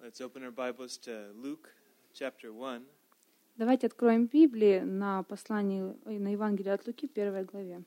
Let's open our Bibles to Luke chapter 1. Давайте откроем Библии на послании, на Евангелие от Луки, 1 главе.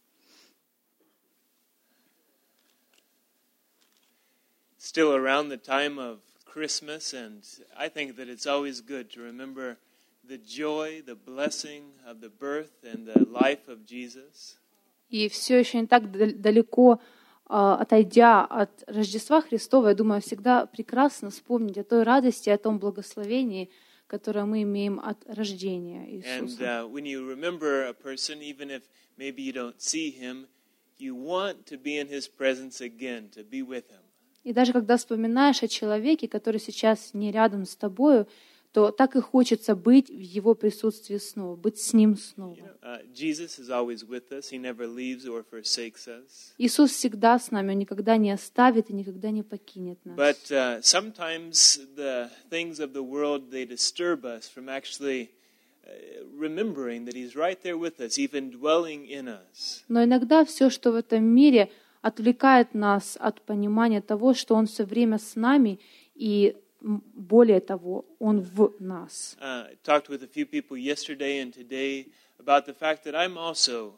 Still around the time of Christmas, and I think that it's always good to remember the joy, the blessing of the birth and the life of Jesus. И все еще не так далеко отойдя от Рождества Христова, я думаю, всегда прекрасно вспомнить о той радости, о том благословении, которое мы имеем от рождения Иисуса. And when you remember a person, even if maybe you don't see him, you want to be in his presence again, to be with him. И даже когда вспоминаешь о человеке, который сейчас не рядом с тобою, то так и хочется быть в его присутствии снова, быть с ним снова. Jesus is always with us. He never leaves or forsakes us. Иисус всегда с нами, Он никогда не оставит и никогда не покинет нас. But sometimes the things of the world, they disturb us from actually remembering that He's right there with us, even dwelling in us. Но иногда все, что в этом мире, отвлекает нас от понимания того, что Он все время с нами, и более того, Он в нас. I talked with a few people yesterday and today about the fact that I'm also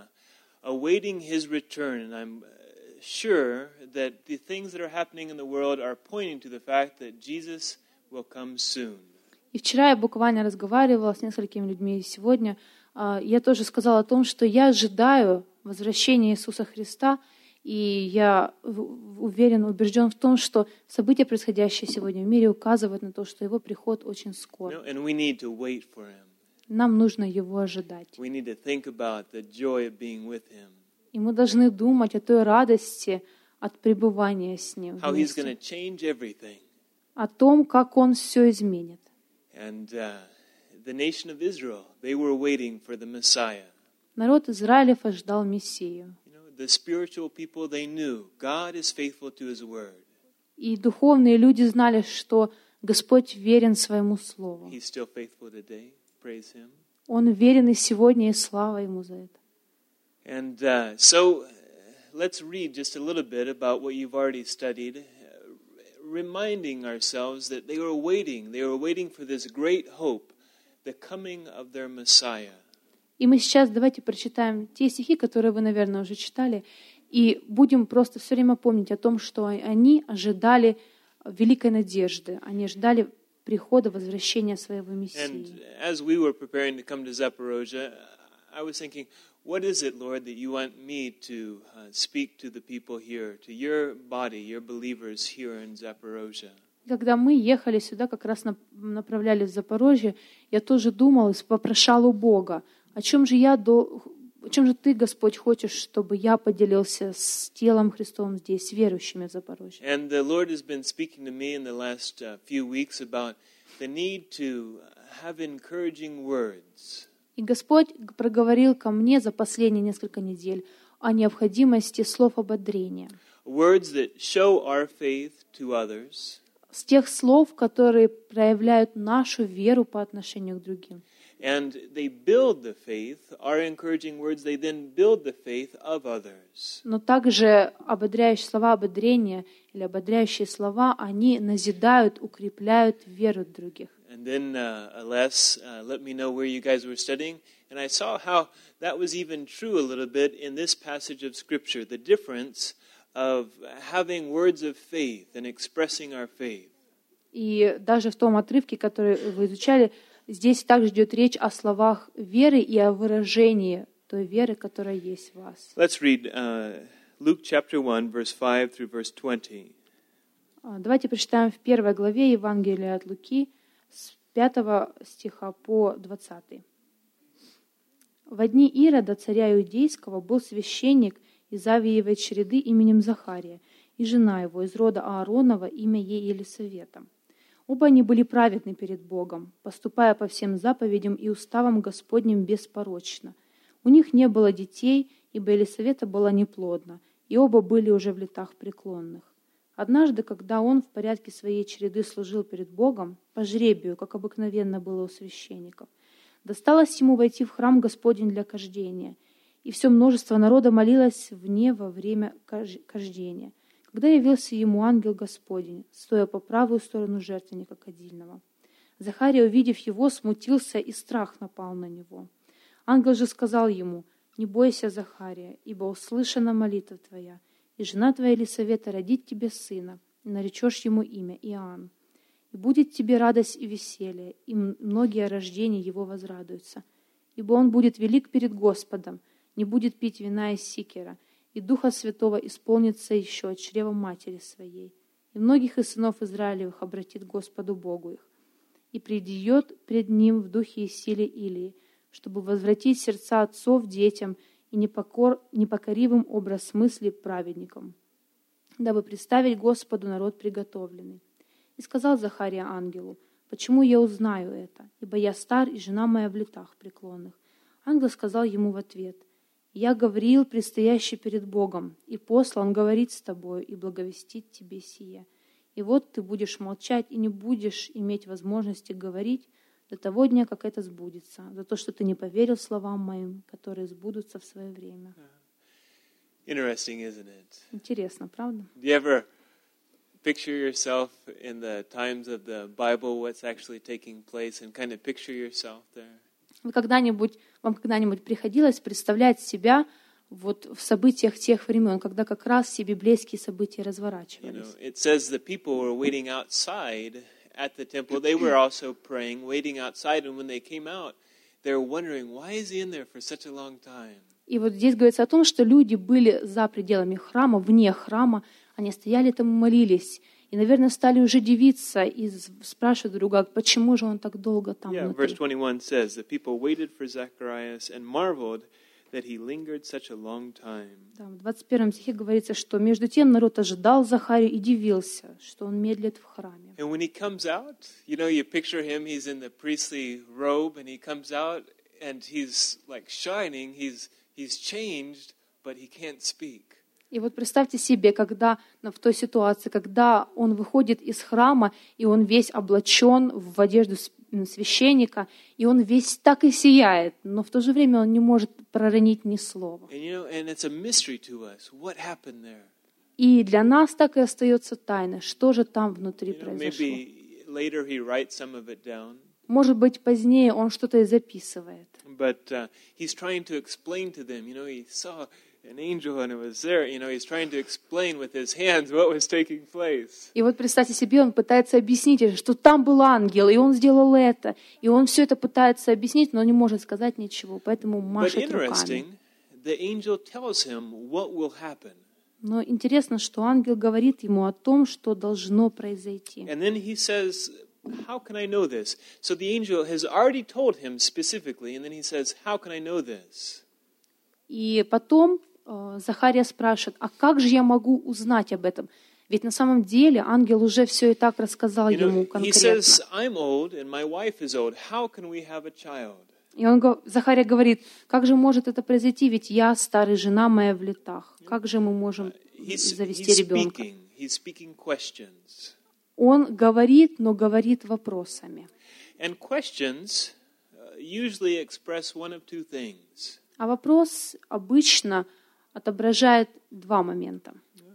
awaiting His return, and I'm sure that the things that are happening in the world are pointing to the fact that Jesus will come soon. И вчера я буквально разговаривала с несколькими людьми, и сегодня я тоже сказала о том, что я ожидаю возвращения Иисуса Христа, и я уверен, убежден в том, что события, происходящие сегодня в мире, указывают на то, что Его приход очень скоро. And we need to wait for Him. Нам нужно Его ожидать. We need to think about the joy of being with Him. И мы должны думать о той радости от пребывания с Ним How He's going вместе, to change everything. о том, как Он все изменит. And the nation of Israel, they were waiting for the Messiah. Народ Израилев ожидал Мессию. The spiritual people, they knew God is faithful to His word. И духовные люди знали, что Господь верен своему слову. He's still faithful today. Praise Him. Он верен и сегодня, и слава Ему за это. And so let's read just a little bit about what you've already studied, reminding ourselves that they were waiting for this great hope, the coming of their Messiah. И мы сейчас давайте прочитаем те стихи, которые вы, наверное, уже читали, и будем просто все время помнить о том, что они ожидали великой надежды, они ожидали прихода, возвращения своего Мессии. And as we were preparing to come to Zaporozhye, I was thinking, what is it, Lord, that you want me to speak to the people here, to your body, your believers here in Zaporozhye? Когда мы ехали сюда, как раз направлялись в Запорожье, я тоже думала и попрошала у Бога, о чем же Ты, Господь, хочешь, чтобы я поделился с телом Христовым здесь, с верующими в Запорожье? And the Lord has been speaking to me in the last few weeks about the need to have encouraging words. И Господь проговорил ко мне за последние несколько недель о необходимости слов ободрения. Words that show our faith to others. С тех слов, которые проявляют нашу веру по отношению к другим. And they build the faith, our encouraging words, they then build the faith of others. Но также ободряющие слова ободрения или ободряющие слова, они назидают, укрепляют веру других. And then Les let me know where you guys were studying, and I saw how that was even true a little bit in this passage of Scripture, the difference of having words of faith and expressing our faith. И даже в том отрывке, который вы изучали, здесь также идет речь о словах веры и о выражении той веры, которая есть в вас. Let's read Luke chapter 1, verse 5 through verse 20. Давайте прочитаем в 1 главе Евангелия от Луки с 5 стиха по 20. «Во дни Ирода, царя Иудейского, был священник из Авиевой череды именем Захария, и жена его из рода Ааронова, имя ей Елисавета. Оба они были праведны перед Богом, поступая по всем заповедям и уставам Господним беспорочно. У них не было детей, ибо Елисавета была неплодна, и оба были уже в летах преклонных. Однажды, когда он в порядке своей череды служил перед Богом, по жребию, как обыкновенно было у священников, досталось ему войти в храм Господень для кождения, и все множество народа молилось вне во время кождения. когда явился ему ангел Господень, стоя по правую сторону жертвенника кадильного. Захария, увидев его, смутился, и страх напал на него. Ангел же сказал ему: «Не бойся, Захария, ибо услышана молитва твоя, и жена твоя Елисавета родит тебе сына, и наречешь ему имя Иоанн. И будет тебе радость и веселье, и многие о рождении его возрадуются. Ибо он будет велик перед Господом, не будет пить вина из сикера, и Духа Святого исполнится еще от чрева матери своей. И многих из сынов Израилевых обратит Господу Богу их. И придет пред ним в духе и силе Илии, чтобы возвратить сердца отцов детям и непокоривым образ мысли праведникам, дабы представить Господу народ приготовленный. И сказал Захария ангелу: «Почему я узнаю это? Ибо я стар, и жена моя в летах преклонных». Ангел сказал ему в ответ: «Я Гавриил, предстоящий перед Богом, и послан говорить с тобою и благовестить тебе сие. И вот ты будешь молчать и не будешь иметь возможности говорить до того дня, как это сбудется, за то, что ты не поверил словам моим, которые сбудутся в свое время». Interesting, isn't it? Интересно, правда? Do you ever picture yourself in the times of the Bible, what's actually taking place, and kind of picture yourself there? Вам когда-нибудь приходилось представлять себя вот в событиях тех времен, когда как раз все библейские события разворачивались? It says the people were waiting outside at the temple. They were also praying, waiting outside, and when they came out, they were wondering, why is he in there for such a long time? И вот здесь говорится о том, что люди были за пределами храма, вне храма, они стояли там и молились. И, наверное, стали уже дивиться и спрашивать друг друга, почему же он так долго там внутри. Verse 21 says, the people waited for Zacharias and marveled that he lingered such a long time. Да, в 21 стихе говорится, что между тем народ ожидал Захарию и дивился, что он медлит в храме. And when he comes out, you picture him, he's in the priestly robe, and he comes out, and he's like shining, he's changed, but he can't speak. И вот представьте себе, когда в той ситуации, когда он выходит из храма, и он весь облачен в одежду священника, и он весь так и сияет, но в то же время он не может проронить ни слова. И для нас так и остается тайной, что же там внутри произошло. Может быть, позднее он что-то и записывает. An angel and it was there, he's trying to explain with his hands what was taking place. И вот представьте себе, он пытается объяснить, что там был ангел, и он сделал это, и он все это пытается объяснить, но не может сказать ничего, поэтому машет руками. The angel tells him what will happen. Но интересно, что ангел говорит ему о том, что должно произойти. And then he says, how can I know this? So the angel has already told him specifically, and then he says, how can I know this? И потом Захария спрашивает, а как же я могу узнать об этом? Ведь на самом деле ангел уже все и так рассказал ему конкретно. И Захария говорит, как же может это произойти, ведь я старый, жена моя в летах. Как же мы можем завести ребенка? Он говорит, но говорит вопросами. А вопрос обычно отображает два момента.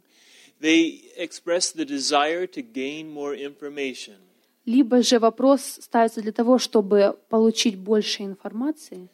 Либо же вопрос ставится для того, чтобы получить больше информации.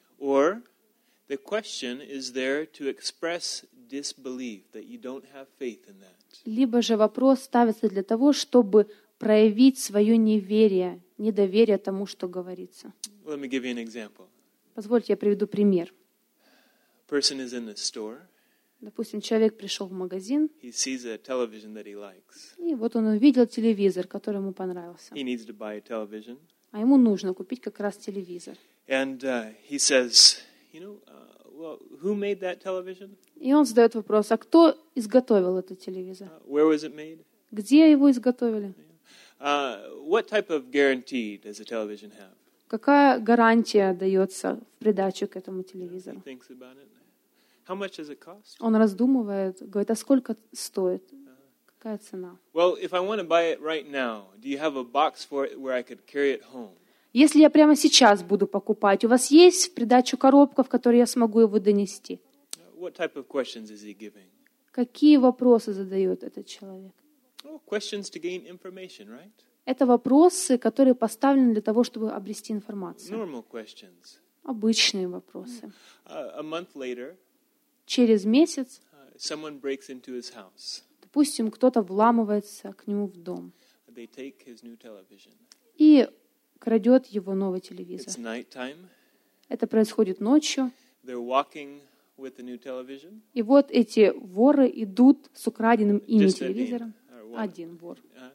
Либо же вопрос ставится для того, чтобы проявить свое неверие, недоверие тому, что говорится. Позвольте, я приведу пример. Person is in the store. Допустим, человек пришел в магазин, he sees a television that he likes. И вот он увидел телевизор, который ему понравился. He needs to buy a television. А ему нужно купить как раз телевизор. And he says, well, who made that television? И он задает вопрос, а кто изготовил этот телевизор? Where was it made? Где его изготовили? What type of guarantee does a television have? Какая гарантия дается в придачу к этому телевизору? How much does it cost? Он раздумывает, говорит, а сколько стоит? Какая цена? Well, if I want to buy it right now, do you have a box for it where I could carry it home? Если я прямо сейчас буду покупать, у вас есть в придачу коробка, в которой я смогу его донести? What type of questions is he giving? Какие вопросы задает этот человек? Oh, questions to gain information, right? Это вопросы, которые поставлены для того, чтобы обрести информацию. Normal questions. Обычные вопросы. A month later, Через месяц, someone breaks into his house. допустим, кто-то вламывается к нему в дом They take his new television. и крадет его новый телевизор. It's nighttime. Это происходит ночью. They're walking with the new television. И вот эти воры идут с украденным ими Just телевизором. or one. Один вор.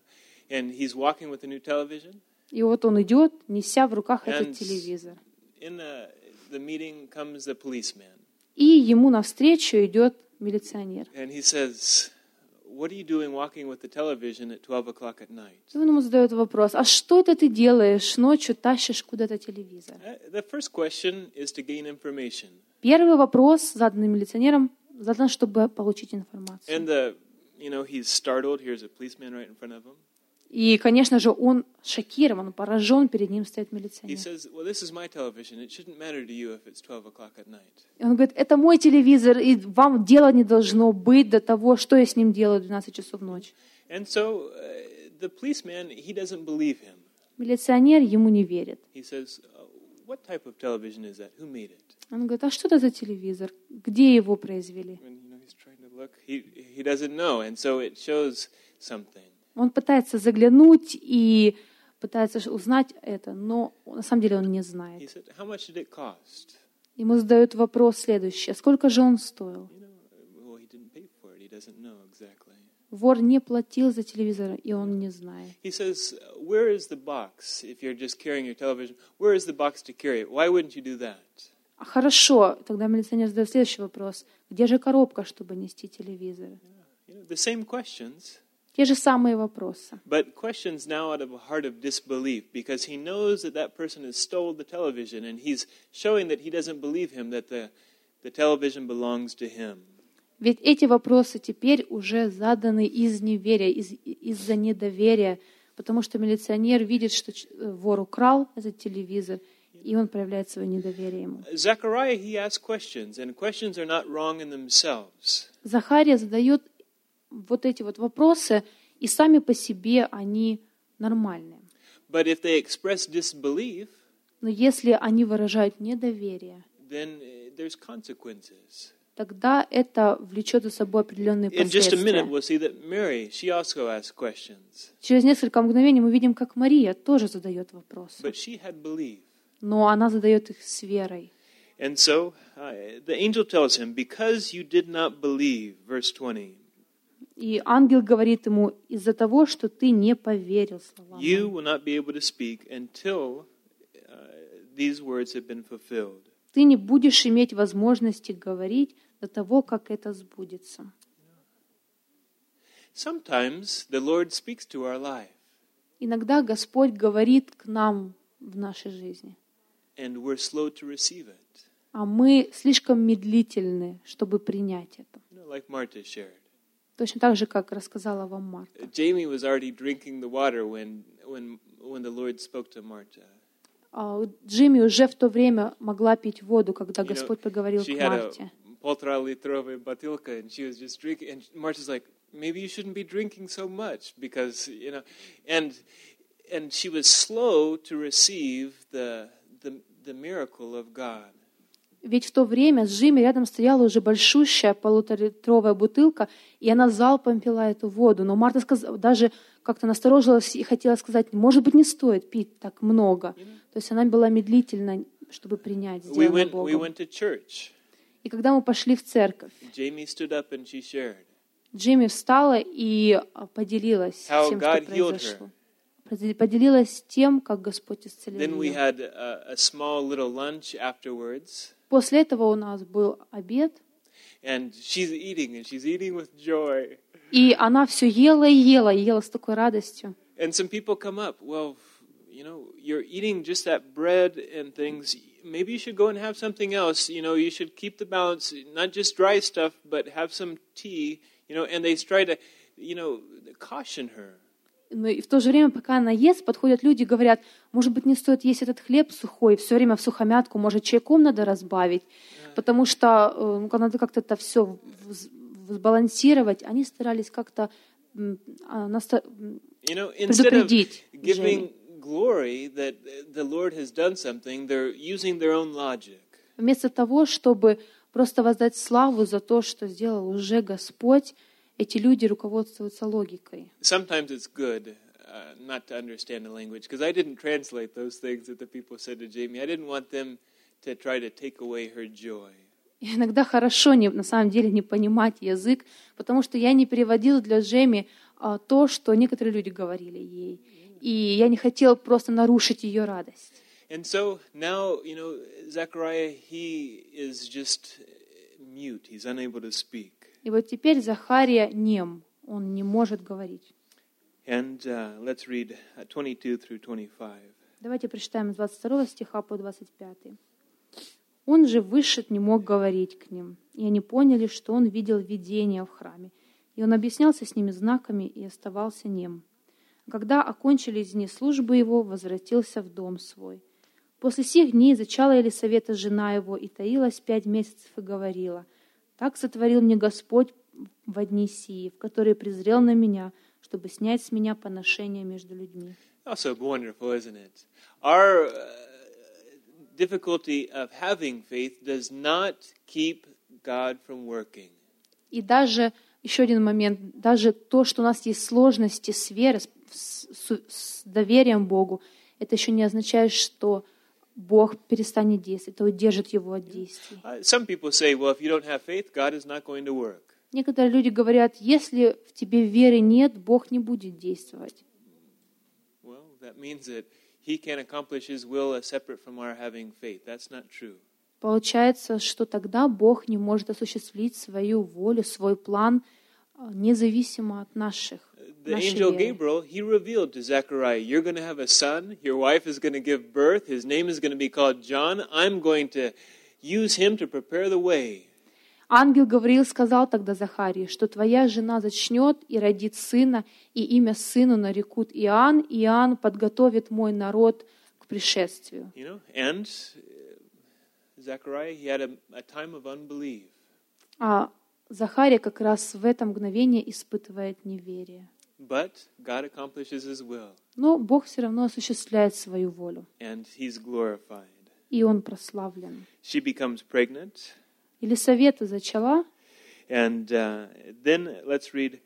And he's walking with the new television. И вот он идет, неся в руках And этот телевизор. in the meeting comes the policeman. И ему навстречу идет милиционер. And he says, what are you doing walking with the television at 12 o'clock at night? И он ему задает вопрос: а что это ты делаешь ночью, тащишь куда-то телевизор? The first question is to gain information. Первый вопрос, заданный милиционером, задан, чтобы получить информацию. And he's startled. Here's a policeman right in front of him. И, конечно же, он шокирован, поражен, перед ним стоит He милиционер. says, well, this is my television. It shouldn't matter to you if it's 12 o'clock at night. И он говорит: это мой телевизор, и вам дела не должно быть до того, что я с ним делаю в 12 часов ночи. And so the policeman, he doesn't believe him. Милиционер ему не верит. He says, what type of television is that? Who made it? Он говорит: а что это за телевизор? Где его произвели? And he's trying to look. He doesn't know, and so it shows something. Он пытается заглянуть и пытается узнать это, но на самом деле он не He знает. said, how much did it cost? Ему задают вопрос следующий: а сколько же он стоил? Well, he didn't pay for it. He doesn't know exactly. Вор не платил за телевизор, и он не знает. He says, where is the box? If you're just carrying your television, where is the box to carry it? Why wouldn't you do that? А хорошо, тогда милиционер задает следующий вопрос: где же коробка, чтобы нести телевизор? The same questions, Те же самые вопросы. but questions now out of a heart of disbelief, because he knows that that person has stole the television, and he's showing that he doesn't believe him, that the television belongs to him. Ведь эти вопросы теперь уже заданы из неверия, из-за недоверия, потому что милиционер видит, что вор украл этот телевизор, и он проявляет свое недоверие ему. Zechariah, he asks questions, and questions are not wrong in themselves. Захария задает вот эти вот вопросы, и сами по себе они нормальные. But if they express disbelief, Но если они выражают недоверие, then there's consequences. тогда это влечет за собой определенные In just a minute, последствия. we'll see that Mary, she also asked questions, Через несколько мгновений мы видим, как Мария тоже задает вопросы, but she had belief. но она задает их с верой. And so the angel tells him, because you did not believe, verse 20, И ангел говорит ему: из-за того, что ты не поверил словам you моим, will not be able to speak until these words have been fulfilled. ты не будешь иметь возможности говорить до того, как это сбудется. Sometimes the Lord speaks to our life, Иногда Господь говорит к нам в нашей жизни, and we're slow to receive it. а мы слишком медлительны, чтобы принять это. Like Martha shared. Точно так же, как рассказала вам Марта. Jamie was already drinking the water when the Lord spoke to Martha. Джимми уже в то время могла пить воду, когда You know, Господь поговорил she к had Марте. a 1,5-литровая бутылка, and she was just drinking. And Martha's like, maybe you shouldn't be drinking so much because and she was slow to receive the miracle of God. Ведь в то время с Джимми рядом стояла уже большущая 1,5-литровая бутылка, и она залпом пила эту воду. Но Марта даже как-то насторожилась и хотела сказать: может быть, не стоит пить так много. То есть она была медлительна, чтобы принять сделанное We Богом. went to church. И когда мы пошли в церковь, Jamie stood up and she shared Джимми встала и поделилась how тем, что God healed произошло. Поделилась тем, как Господь исцелил Then we ее. had a small little lunch afterwards, После этого у нас был обед, and she's eating with joy. и она все ела и ела с такой радостью. And some people come up, well, you're eating just that bread and things. Maybe you should go and have something else. You should keep the balance, not just dry stuff, but have some tea. And they try to, caution her. Но и в то же время, пока она ест, подходят люди и говорят: может быть, не стоит есть этот хлеб сухой, все время в сухомятку, может, чайком надо разбавить, потому что надо как-то это все сбалансировать, они старались как-то Instead of предупредить giving Женю. glory that the Lord has done something, they're using their own logic. Вместо того, чтобы просто воздать славу за то, что сделал уже Господь, эти люди руководствуются логикой. Sometimes it's good not to understand the language, because I didn't translate those things that the people said to Jamie. I didn't want them to try to take away her joy. И иногда хорошо на самом деле не понимать язык, потому что я не переводила для Джейми то, что некоторые люди говорили ей. И я не хотела просто нарушить ее радость. And so now, Zechariah, he is just mute. He's unable to speak. И вот теперь Захария нем, он не может говорить. And let's read 22 through 25. Давайте прочитаем с 22 стиха по 25. Он же вышед не мог говорить к ним, и они поняли, что он видел видение в храме. И он объяснялся с ними знаками и оставался нем. Когда окончились дни службы его, возвратился в дом свой. После сих дней зачала Елисавета жена его и таилась 5 месяцев и говорила: «Так сотворил мне Господь во дни сии, в которые презрел на меня, чтобы снять с меня поношение между людьми». Also wonderful, isn't it? Our difficulty of having faith does not keep God from working. И даже еще один момент, даже то, что у нас есть сложности с верой, с доверием Богу, это еще не означает, что Бог перестанет действовать, это удержит его от действий. Some people say, well, if you don't have faith, God is not going to work. Некоторые люди говорят, если в тебе веры нет, Бог не будет действовать. Well, that means that He can accomplish His will separate from our having faith. That's not true. Получается, что тогда Бог не может осуществить свою волю, свой план, независимо от нашей The angel веры. Gabriel, he revealed to Zechariah, you're going to have a son, your wife is going to give birth, his name is going to be called John, I'm going to use him to prepare the way. Ангел Гавриил сказал тогда Захарии, что твоя жена зачнет и родит сына, и имя сыну нарекут Иоанн, и Иоанн подготовит мой народ к пришествию. And Zechariah, he had a time of unbelief. А Захария как раз в это мгновение испытывает неверие. But God accomplishes His will. Но Бог все равно осуществляет свою волю. And He's glorified. И Он прославлен. She becomes pregnant. Елисавета зачала. And then let's read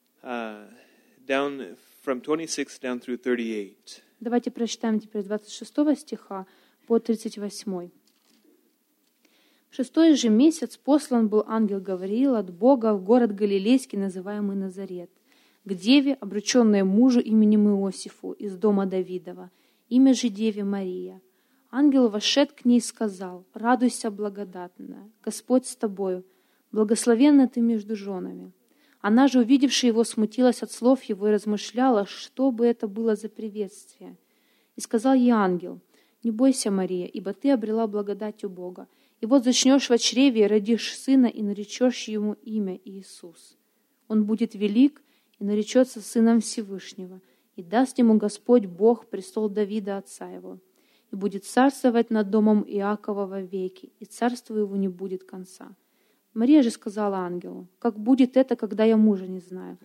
down from 26 down through 38. Давайте прочитаем теперь 26 стиха по 38. В 6-й же месяц послан был ангел Гавриил от Бога в город Галилейский, называемый Назарет, к деве, обрученной мужу именем Иосифу из дома Давидова, имя же деве Мария. Ангел вошед к ней и сказал: «Радуйся, благодатная, Господь с тобою, благословенна ты между женами». Она же, увидевши его, смутилась от слов его и размышляла, что бы это было за приветствие. И сказал ей ангел: «Не бойся, Мария, ибо ты обрела благодать у Бога. И вот зачнешь во чреве и родишь сына, и наречешь ему имя Иисус. Он будет велик и наречется сыном Всевышнего, и даст ему Господь Бог престол Давида отца его, и будет царствовать над домом Иакова вовеки, и царству его не будет конца». Мария же сказала ангелу: «Как будет это, когда я мужа не знаю?»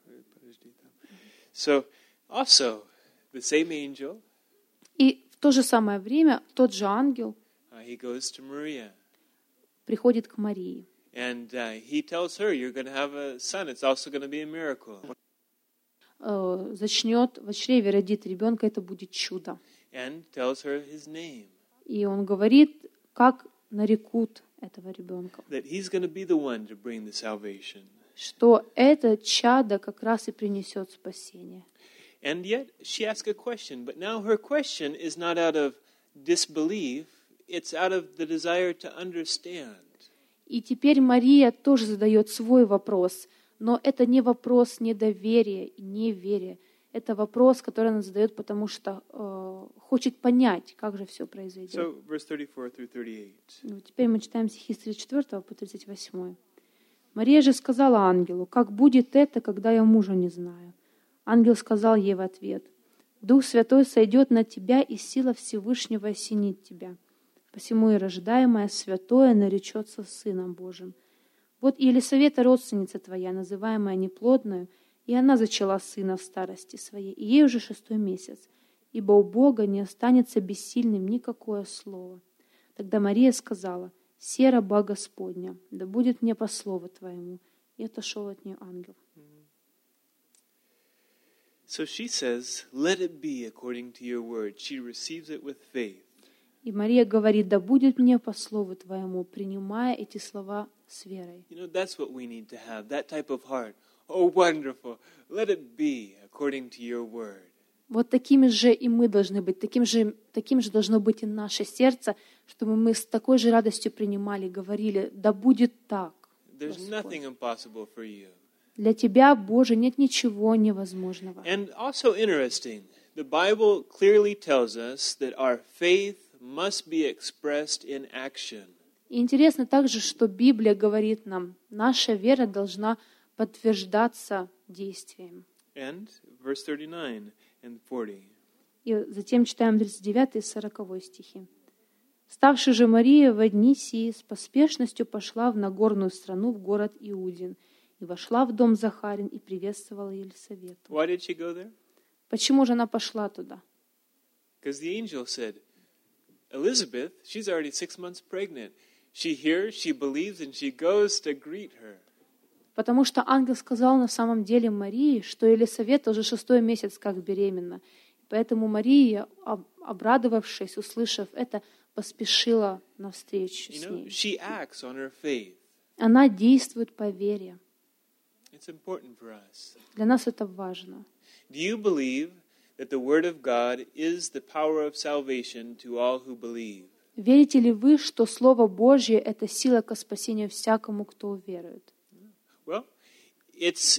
So, also, the same angel, И в то же самое время тот же ангел he goes to Maria. приходит к Марии. And he tells her, you're going to have a son. It's also going to be a miracle. Зачнет во чреве, родит ребенка, это будет чудо. And tells her his name. И он говорит, как нарекут этого ребенка. That he's going to be the one to bring the salvation. Что это чадо как раз и принесет спасение. And yet, she asked a question. But now her question is not out of disbelief. It's out of the desire to understand. И теперь Мария тоже задает свой вопрос. Но это не вопрос недоверия и неверия. Это вопрос, который она задает, потому что хочет понять, как же все произойдет. So, verse 34 through 38. Теперь мы читаем стихи с 34 по 38. Мария же сказала ангелу: «Как будет это, когда я мужа не знаю?» Ангел сказал ей в ответ: «Дух Святой сойдет на тебя, и сила Всевышнего осенит тебя. Посему и рождаемое святое наречется Сыном Божиим. Вот и Елисавета, родственница твоя, называемая неплодную, и она зачала сына в старости своей, и ей уже 6-й месяц, ибо у Бога не останется бессильным никакое слово. Тогда Мария сказала: «Се раба Господня, да будет мне по слову твоему». И отошел от нее ангел. So she says, let it be according to your word. She receives it with faith. И Мария говорит: «Да будет мне по слову твоему», принимая эти слова с верой. You know, that's what we need to have, that type of heart. Oh, wonderful. Let it be according to your word. Вот такими же и мы должны быть, таким же должно быть и наше сердце, чтобы мы с такой же радостью принимали, говорили: «Да будет так, There's Господь». nothing impossible for you. Для Тебя, Боже, нет ничего невозможного. And also interesting, the Bible clearly tells us that our faith must be expressed in action. И интересно также, что Библия говорит нам, наша вера должна подтверждаться действием. And verse 39 and 40. И затем читаем 39 и 40 стихи. «Ставши же Мария во дни сии, с поспешностью пошла в Нагорную страну, в город Иудин, и вошла в дом Захарин и приветствовала Елисавету». Why did she go there? Почему же она пошла туда? Because the angel said, Elizabeth, she's already 6 months pregnant. She hears, she believes, and she goes to greet her. Потому что ангел сказал на самом деле Марии, что Елисавета уже 6-й месяц как беременна. Поэтому Мария, обрадовавшись, услышав это, поспешила навстречу с ней. She acts on her faith. Она действует по вере. It's important for us. Для нас это важно. Do you believe that the Word of God is the power of salvation to all who believe? Верите ли вы, что Слово Божье — это сила ко спасению всякому, кто уверует? Well, it's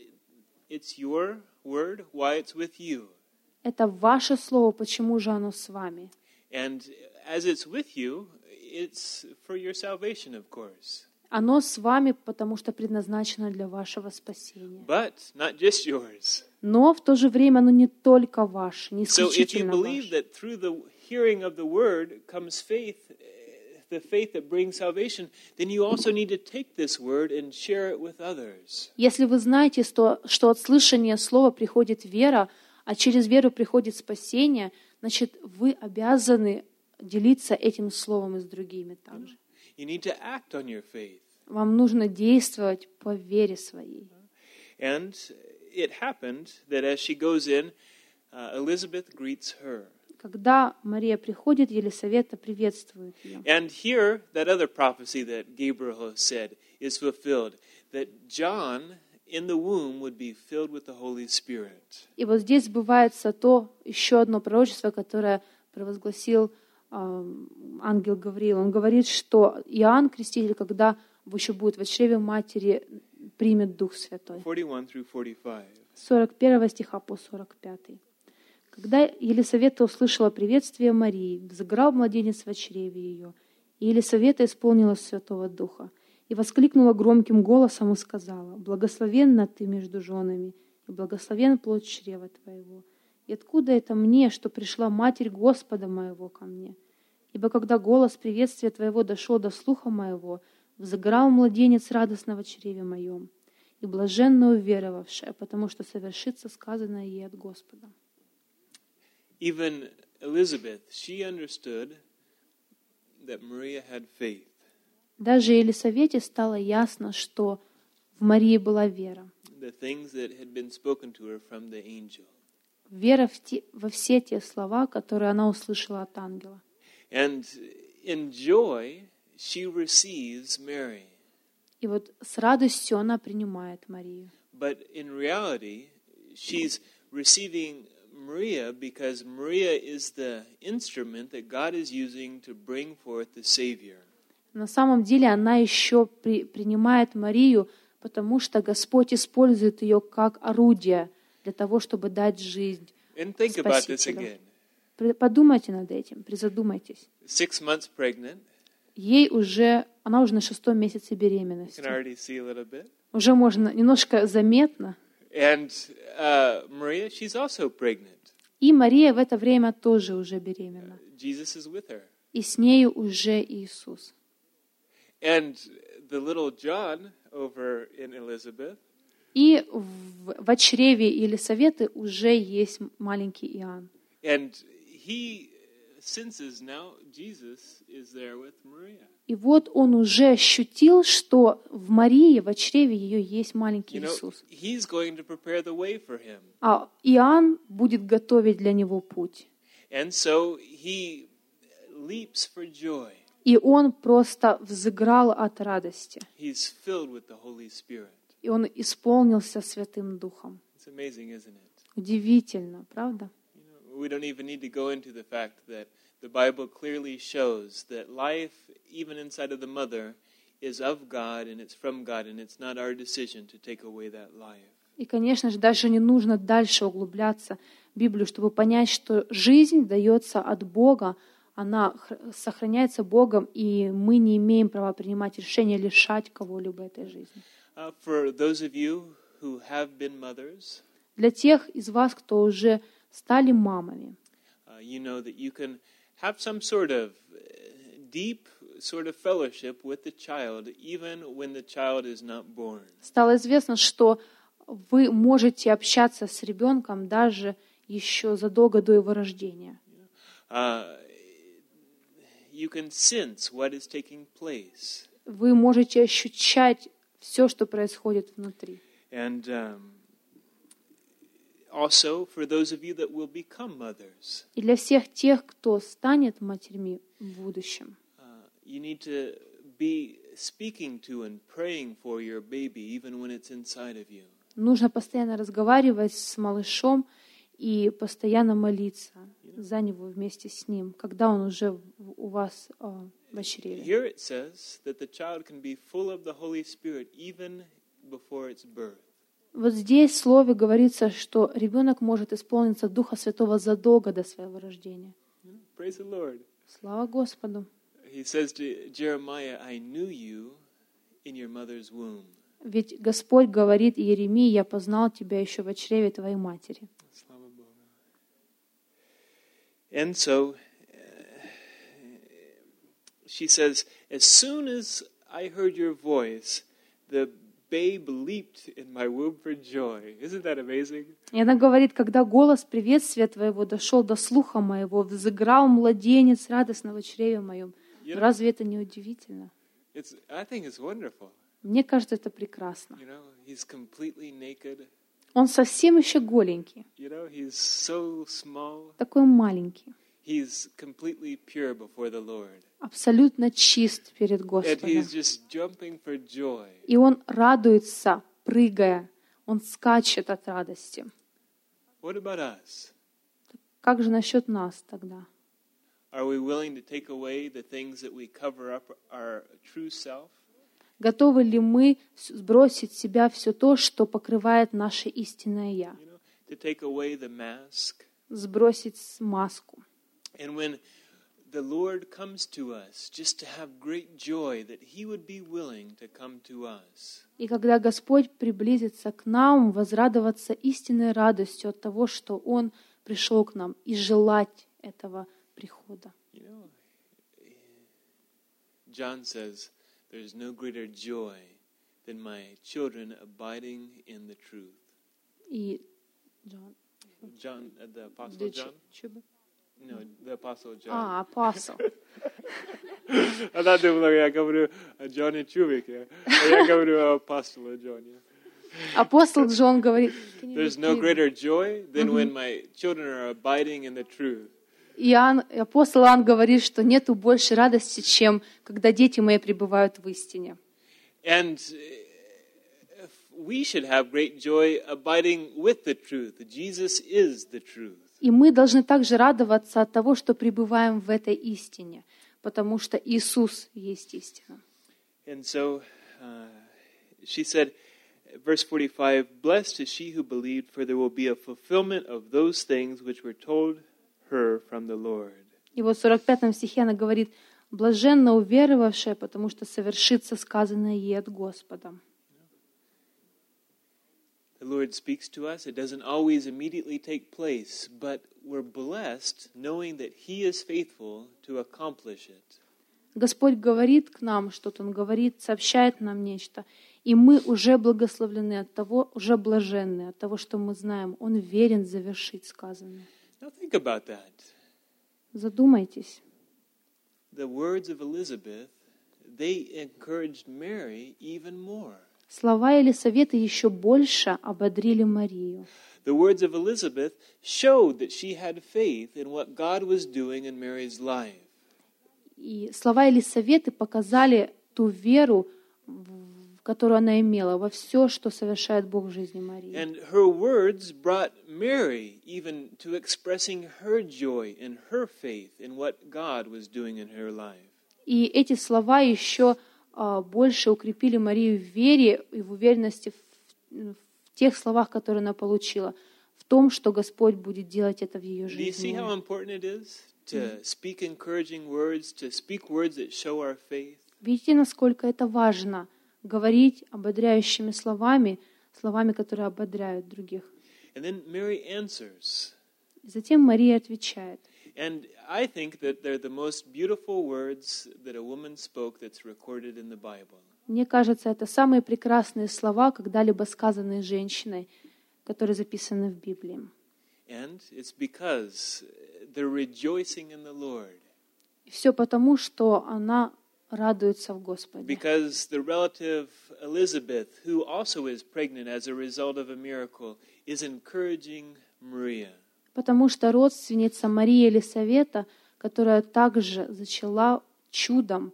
your word, why it's with you. Это ваше Слово, почему же оно с вами? And as it's with you, it's for your salvation, of course. Оно с вами, потому что предназначено для вашего спасения. But not just yours. Но в то же время оно не только ваше, не So if you исключительно believe ваше. that through the hearing of the word comes faith, the faith that brings salvation, then you also need to take this word and share it with others. Если вы знаете, что от слышания слова приходит вера, а через веру приходит спасение, значит, вы обязаны делиться этим словом и с другими также. You need to act on your faith. Вам нужно действовать по вере своей. And it happened that as she goes in, Elizabeth greets her. Когда Мария приходит, Елисавета приветствует ее. And here, that other prophecy that Gabriel has said is fulfilled, that John in the womb would be filled with the Holy Spirit. И вот здесь сбывается то еще одно пророчество, которое провозгласил ангел Гавриил. Он говорит, что Иоанн Креститель, когда еще будет в чреве матери, примет Дух Святой. 41 through 45. 41 стиха по 45. Когда Елисавета услышала приветствие Марии, взыграл младенец в чреве ее, и Елисавета исполнилась Святого Духа, и воскликнула громким голосом и сказала: «Благословенна ты между женами, и благословен плод чрева твоего. И откуда это мне, что пришла Матерь Господа моего ко мне? Ибо когда голос приветствия твоего дошел до слуха моего, взыграл младенец радостно в чреве моем, и блаженно уверовавшая, потому что совершится сказанное ей от Господа». Even Elizabeth, she understood that Maria had faith. Даже Елисавете стало ясно, что в Марии была вера. The things that had been spoken to her from the angel. Вера во все те слова, которые она услышала от ангела. And in joy, she receives Mary. И вот с радостью она принимает Марию. But in reality, she's receiving Maria because Maria is the instrument that God is using to bring forth the Savior. На самом деле она еще принимает Марию, потому что Господь использует ее как орудие для того, чтобы дать жизнь And think about this Спасителю. again. Подумайте над этим, призадумайтесь. 6 months pregnant. Она уже на 6-м месяце You беременности. can already see a little bit. Уже можно немножко заметно. And Maria, she's also pregnant. И Мария в это время тоже уже беременна. Jesus is with her. И с нею уже Иисус. And the little John over in Elizabeth, И в чреве Елисаветы уже есть маленький Иоанн. and he senses now Jesus is there with Maria. И вот он уже ощутил, что в Марии, в чреве ее есть маленький You know, Иисус. he's going to prepare the way for him. А Иоанн будет готовить для него путь. And so he leaps for joy. И он просто взыграл от радости. He's filled with the Holy Spirit. И он исполнился Святым Духом. It's amazing, isn't it? Удивительно, правда? You know, we don't even need to go into the fact that the Bible clearly shows that life, even inside of the mother, is of God and it's from God, and it's not our decision to take away that life. И, конечно же, даже не нужно дальше углубляться в Библию, чтобы понять, что жизнь дается от Бога, она сохраняется Богом, и мы не имеем права принимать решения лишать кого-либо этой жизни. For those of you who have been mothers, Для тех из вас, кто уже стали мамами, you know that you can have some sort of deep sort of fellowship with the child, even when the child is not born. стало известно, что вы можете общаться с ребенком даже еще задолго до его рождения. You can sense what is taking place. Вы можете ощущать все, что происходит внутри. And also for those of you that will become mothers, И для всех тех, кто станет матерьми в будущем, you need to be speaking to and praying for your baby even when it's inside of you. нужно постоянно разговаривать с малышом и постоянно молиться за него вместе с ним, когда он уже у вас в чреве. Here it says that the child can be full of the Holy Spirit even before its birth. Вот здесь в Слове говорится, что ребенок может исполниться Духа Святого задолго до своего рождения. Praise the Lord. Слава Господу. He says to Jeremiah, I knew you in your mother's womb. Ведь Господь говорит Иеремии: «Я познал тебя еще во чреве твоей матери». Slava Boga. And so she says, as soon as I heard your voice, the babe leaped in my womb for joy. Isn't that amazing? И она говорит: когда голос приветствия твоего дошел до слуха моего, взыграл младенец радостно во чреве моем. Разве это не удивительно? I think it's wonderful. Мне кажется, это прекрасно. You know, he's completely naked. Он совсем еще голенький, You know, he's so small. такой маленький, He's completely pure before the Lord. абсолютно чист перед And Господом. he's just jumping for joy. И он радуется, прыгая, он скачет от радости. What about us? Как же насчет нас тогда? Are we willing to take away the things that we cover up our true self? Готовы ли мы сбросить с себя все то, что покрывает наше истинное «Я»? You know, to take away the mask. Сбросить маску. And when the Lord comes to us, just to have great joy that He would be willing to come to us. И когда Господь приблизится к нам, возрадоваться истинной радостью от того, что Он пришел к нам, и желать этого прихода. You know, John says, there's no greater joy than my children abiding in the truth. И John, the Apostle John? No, the Apostle John. апостол. Она думала, я говорю о Джоне Чубике, а я говорю о апостоле Джоне. Апостол Джон говорит: There's no greater joy than when my children are abiding in the truth. Апостол Иоанн говорит, что нету больше радости, чем когда дети мои пребывают в истине. And we should have great joy abiding with the truth. Jesus is the truth. И мы должны также радоваться от того, что пребываем в этой истине, потому что Иисус есть истина. And so she said, verse 45, blessed is she who believed, for there will be a fulfillment of those things which were told her from the Lord. И вот в 45 стихе она говорит: блаженна уверовавшая, потому что совершится сказанное ей от Господа. The Lord speaks to us. It doesn't always immediately take place, but we're blessed knowing that He is faithful to accomplish it. Господь говорит к нам что-то, Он говорит, сообщает нам нечто, и мы уже благословлены от того, уже блаженны от того, что мы знаем. Он верен завершить сказанное. Now think about that. Задумайтесь. The words of Elizabeth, they encouraged Mary even more. Слова Елисаветы еще больше ободрили Марию. The words of Elizabeth showed that she had faith in what God was doing in Mary's life. И слова Елисаветы показали ту веру, которую она имела во все, что совершает Бог в жизни Марии. And her words brought Mary even to expressing her joy and her faith in what God was doing in her life. И эти слова еще больше укрепили Марию в вере и в уверенности в тех словах, которые она получила, в том, что Господь будет делать это в ее Do you see жизни. how important it is to speak encouraging words, to speak words that show our faith? Видите, насколько это важно говорить ободряющими словами, словами, которые ободряют других. And then Mary answers. Затем Мария отвечает. And I think that they're the most beautiful words that a woman spoke that's recorded in the Bible. Мне кажется, это самые прекрасные слова, когда-либо сказанные женщиной, которые записаны в Библии. And it's because they're rejoicing in the Lord. И все потому, что она радуется в Господе. Because the relative Elizabeth, who also is pregnant as a result of a miracle, is encouraging Maria. Потому что родственница Марии Елисавета, которая также зачала чудом,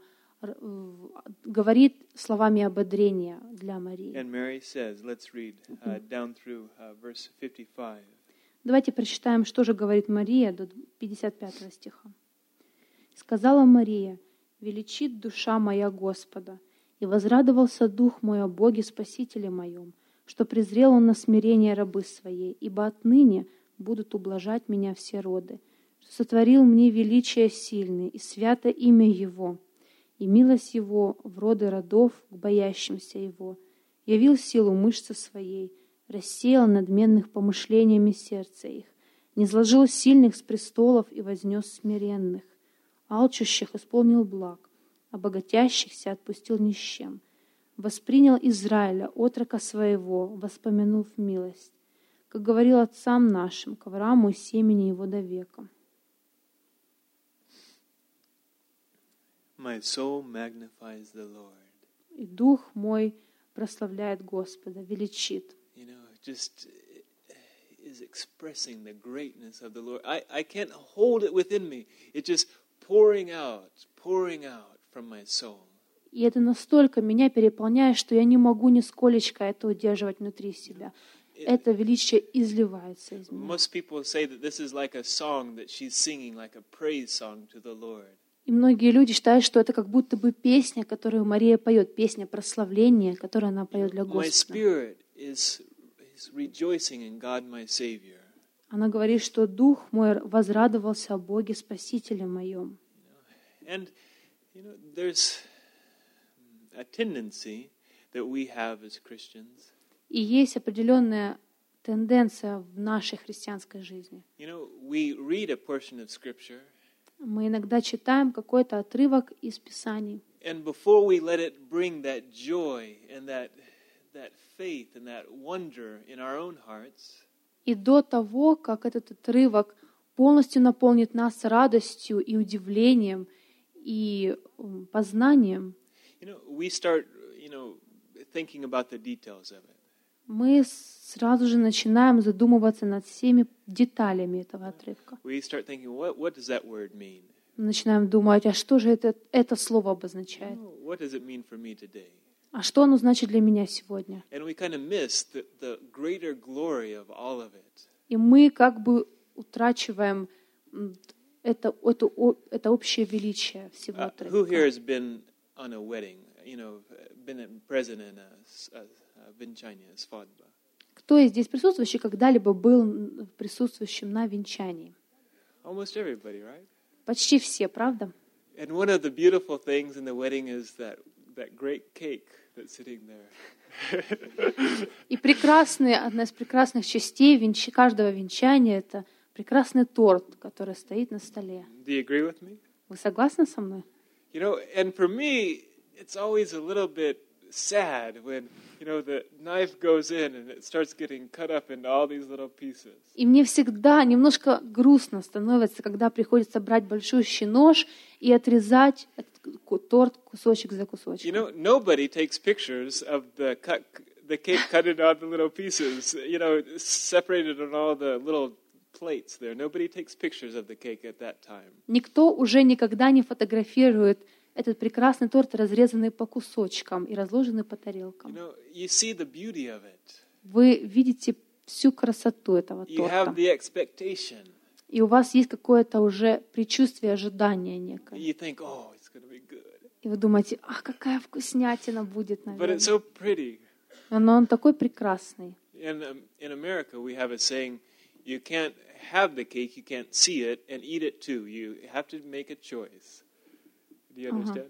говорит словами ободрения для Марии. And Mary says, let's read down through verse 55. Давайте прочитаем, что же говорит Мария до 55 стиха. «Сказала Мария, величит душа моя Господа, и возрадовался дух мой о Боге Спасителе моем, что презрел Он на смирение рабы своей, ибо отныне будут ублажать меня все роды, что сотворил мне величие сильное, и свято имя Его, и милость Его в роды родов к боящимся Его, явил силу мышцы своей, рассеял надменных помышлениями сердца их, низложил сильных с престолов и вознес смиренных, алчущих исполнил благ, а богатящихся отпустил ни с чем, воспринял Израиля, отрока своего, воспомянув милость, как говорил отцам нашим, к Аврааму и семени его до века. My soul magnifies the Lord. И дух мой прославляет Господа, величит». You know, just is expressing the greatness of the Lord. I can't hold it within me. It's just pouring out from my soul. И это настолько меня переполняет, что я не могу нисколечко это удерживать внутри себя. Это величие изливается из меня. Most people say that this is like a song that she's singing, like a praise song to the Lord. И многие люди считают, что это как будто бы песня, которую Мария поет, песня прославления, которую она поет для My Господа. spirit is rejoicing in God, my Savior. Она говорит, что дух мой возрадовался о Боге Спасителе моем. And there's a tendency that we have as Christians. И есть определенная тенденция в нашей христианской жизни. We read a portion of Scripture, Мы иногда читаем какой-то отрывок из Писаний, and before we let it bring that joy and that faith and that wonder in our own hearts, и до того, как этот отрывок полностью наполнит нас радостью и удивлением и познанием, we start, thinking about the details of it. мы сразу же начинаем задумываться над всеми деталями этого отрывка. We start thinking, what does that word mean? Мы начинаем думать, а что же это слово обозначает? What does it mean for me today? А что оно значит для меня сегодня? And we kind of miss the greater glory of all of it. И мы как бы утрачиваем это общее величие всего Who отрывка. here has been on a wedding? Been present in a венчание, свадьба? Кто из здесь присутствующих когда-либо был присутствующим на венчании? Almost everybody, right? Почти все, правда? And one of the beautiful things in the wedding is that great cake that's sitting there. И одна из прекрасных частей каждого венчания — это прекрасный торт, который стоит на столе. Do you agree with me? Вы согласны со мной? You know, and for me, it's always a little bit sad when, you know, the knife goes in and it starts getting cut up into all these little pieces. И мне всегда немножко грустно становится, когда приходится брать большущий нож и отрезать этот торт кусочек за кусочком. You know, nobody takes pictures of the cake cut into all the little pieces, you know, separated on all the little plates there. Nobody takes pictures of the cake at that time. Никто уже никогда не фотографирует этот прекрасный торт, разрезанный по кусочкам и разложенный по тарелкам. You know, you see the beauty of it. Вы видите всю красоту этого You have торта. the expectation. И у вас есть какое-то уже предчувствие, ожидание некое. You think, oh, it's going to be good. И вы думаете, ах, какая вкуснятина будет, But наверное. it's so pretty. Но он такой прекрасный. In America, we have a saying, you can't have the cake, you can't see it, and eat it too. You have to make a choice. Do you understand?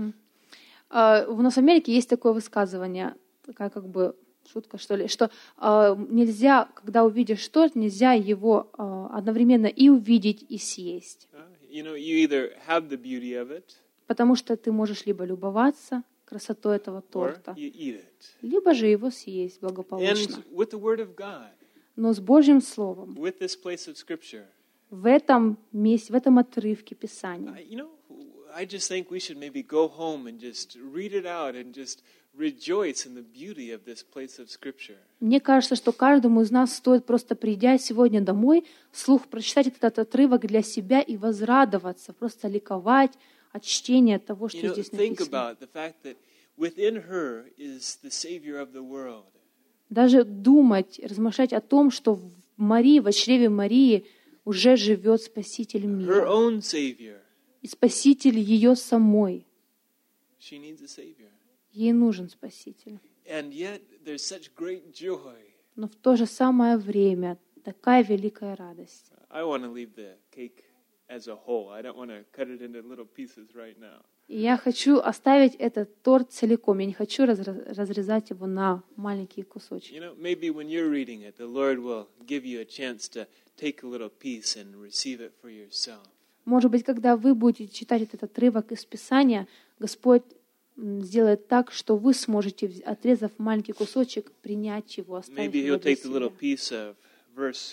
У нас в Америке есть такое высказывание, такая как бы шутка, что ли, что нельзя, когда увидишь торт, нельзя его одновременно и увидеть, и съесть. You know, you either have the beauty of it, Потому что ты можешь либо любоваться красотой этого or торта, you eat it. либо же его съесть And благополучно. with the Word of God, Но с Божьим Словом, with this place of Scripture, в этом месте, в этом отрывке Писания, you know, I just think we should maybe go home and just read it out and just rejoice in the beauty of this place of Scripture. мне кажется, что каждому из нас стоит просто, придя сегодня домой, вслух прочитать этот отрывок для себя и возрадоваться, просто ликовать от чтения того, You что know, здесь think написано. about the fact that within her is the Savior of the world. Даже думать, размышлять о том, что в Марии, в чреве Марии уже живет Спаситель Her мира. own Savior. И Спаситель ее самой. She needs a Savior. Ей нужен Спаситель. And yet there's such great joy. Но в то же самое время такая великая радость. I want to leave the cake as a whole. I don't want to cut it into little pieces right now. И я хочу оставить этот торт целиком. Я не хочу разрезать его на маленькие кусочки. You know, maybe when you're reading it, the Lord will give you a chance to take a little piece and receive it for yourself. Может быть, когда вы будете читать этот отрывок из Писания, Господь сделает так, что вы сможете, отрезав маленький кусочек, принять его, оставить Maybe его He'll для take the little себя. piece of verse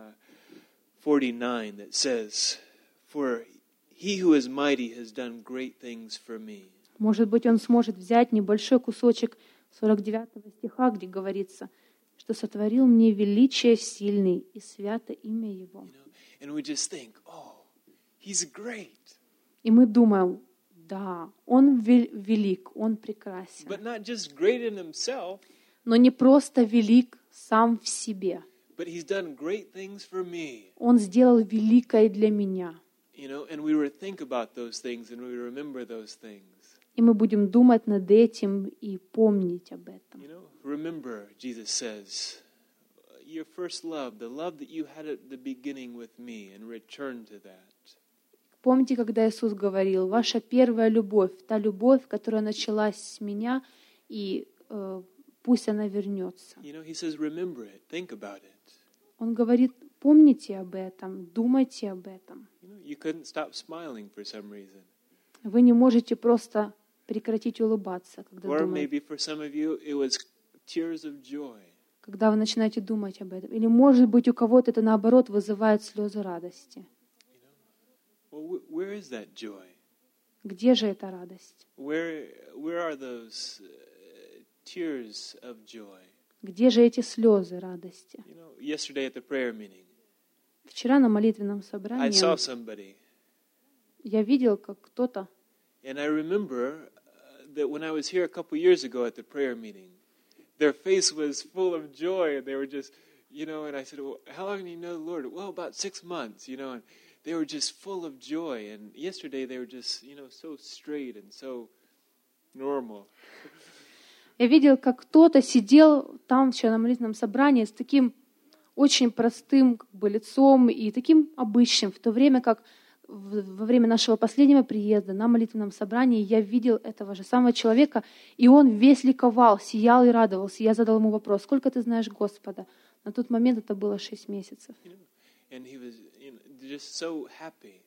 49 that says, "For He who is mighty has done great things for me." Может быть, он сможет взять небольшой кусочек 49 стиха, где говорится, что сотворил мне величие сильный и свято имя Его. You know, and we just think, "Oh, He's great." И мы думаем, да, Он велик, Он прекрасен. But not just great in Himself, Но не просто велик сам в себе. but He's done great things for me. Он сделал великое для меня. You know, and we would think about those things and we remember those things. И мы будем думать над этим и помнить об этом. You know, remember, Jesus says, your first love, the love that you had at the beginning with me, and return to that. Помните, когда Иисус говорил, ваша первая любовь, та любовь, которая началась с меня, и пусть она вернется. You know, He says, remember it, think about it. Он говорит, помните об этом, думайте об этом. You know, you couldn't stop smiling for some reason. Вы не можете просто прекратить улыбаться, когда Or думаете. maybe for some of you, it was tears of joy. Когда вы начинаете думать об этом. Или, может быть, у кого-то это, наоборот, вызывает слезы радости. Well, where is that joy? Где же эта радость? Where are those tears of joy? Где же эти слезы радости? You know, yesterday at the prayer meeting, Вчера на молитвенном I собрании saw somebody, я видел, как кто-то, and I remember that when I was here a couple years ago at the prayer meeting, their face was full of joy, and they were just, you know, and I said, well, how long do you know the Lord? Well, about 6 months, you know, and they were just full of joy, and yesterday they were just, you know, so straight and so normal. я видел, как кто-то сидел там вчера на молитвенном собрании с таким очень простым как бы, лицом и таким обычным, в то время как во время нашего последнего приезда на молитвенном собрании я видел этого же самого человека, и он весь ликовал, сиял и радовался. Я задал ему вопрос, сколько ты знаешь Господа? На тот момент это было 6 месяцев. You know, and he was, you know, just so happy.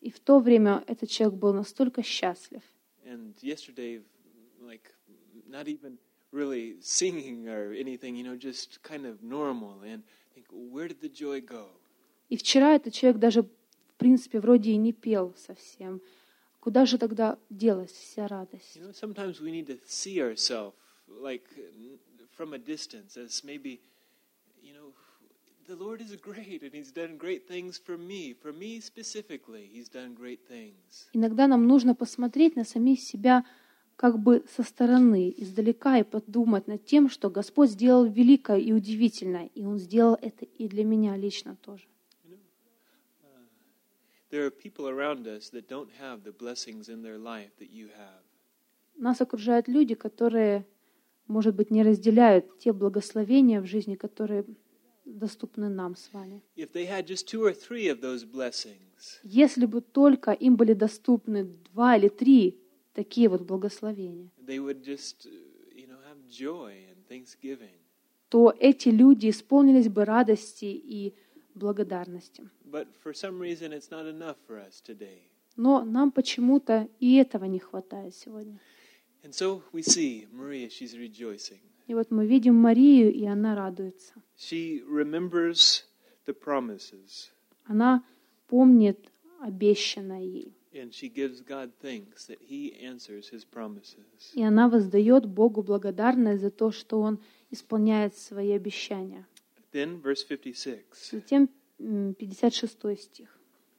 И в то время этот человек был настолько счастлив. And yesterday, like, not even really singing or anything, just kind of normal. And think, where did the joy go? И вчера этот человек даже, в принципе, вроде и не пел совсем. Куда же тогда делась вся радость? Sometimes we need to see ourselves, like, from a distance, as maybe, the Lord is great, and He's done great things for me specifically. He's done great things. Иногда нам нужно посмотреть на самих себя как бы со стороны, издалека, и подумать над тем, что Господь сделал великое и удивительное, и Он сделал это и для меня лично тоже. There are people around us that don't have the blessings in their life that you have. Нас окружают люди, которые, может быть, не разделяют те благословения в жизни, которые доступны нам с вами. If they had just 2 or 3 of those blessings, Если бы только им были доступны 2 или 3 такие вот благословения, they would just, have joy and thanksgiving. то эти люди исполнились бы радости и благодарности. But for some reason, it's not enough for us today. Но нам почему-то и этого не хватает сегодня. And so we see Maria, she's rejoicing. И вот мы видим Марию, и она радуется. She remembers the promises, Она помнит обещанное ей. and she gives God thanks that He answers His promises. И она воздает Богу благодарность за то, что Он исполняет свои обещания. Then, verse 56. Затем 56 стих.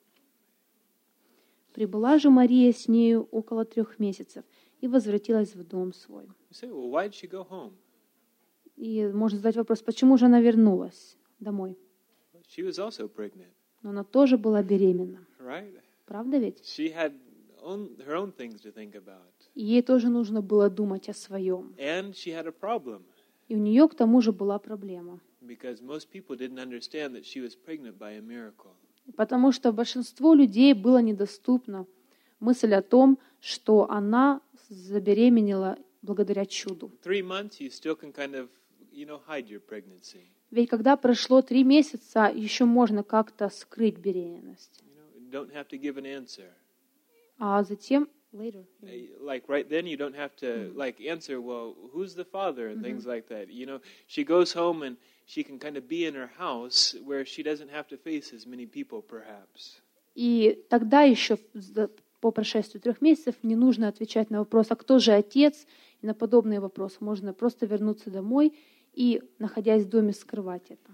«Прибыла же Мария с нею около 3 месяцев и возвратилась в дом свой». You say, well, why did she go home? И можно задать вопрос, почему же она вернулась домой? She was also pregnant, Но она тоже была беременна. right? Правда ведь? She had her own things to think about. И ей тоже нужно было думать о своем. And she had a problem, И у нее к тому же была проблема. because most people didn't understand that she was pregnant by a miracle. Потому что большинству людей было недоступна мысль о том, что она забеременела благодаря чуду. 3 months, you still can kind of, hide your pregnancy. Ведь когда прошло 3 месяца, еще можно как-то скрыть беременность. You don't have to give an answer. А затем, later, Like right then, you don't have to answer, well, who's the father and things like that. She goes home and she can kind of be in her house where she doesn't have to face as many people, perhaps. и тогда еще по прошествию 3 месяцев не нужно отвечать на вопрос, а кто же отец, и на подобные вопросы. Можно просто вернуться домой и, находясь в доме, скрывать это.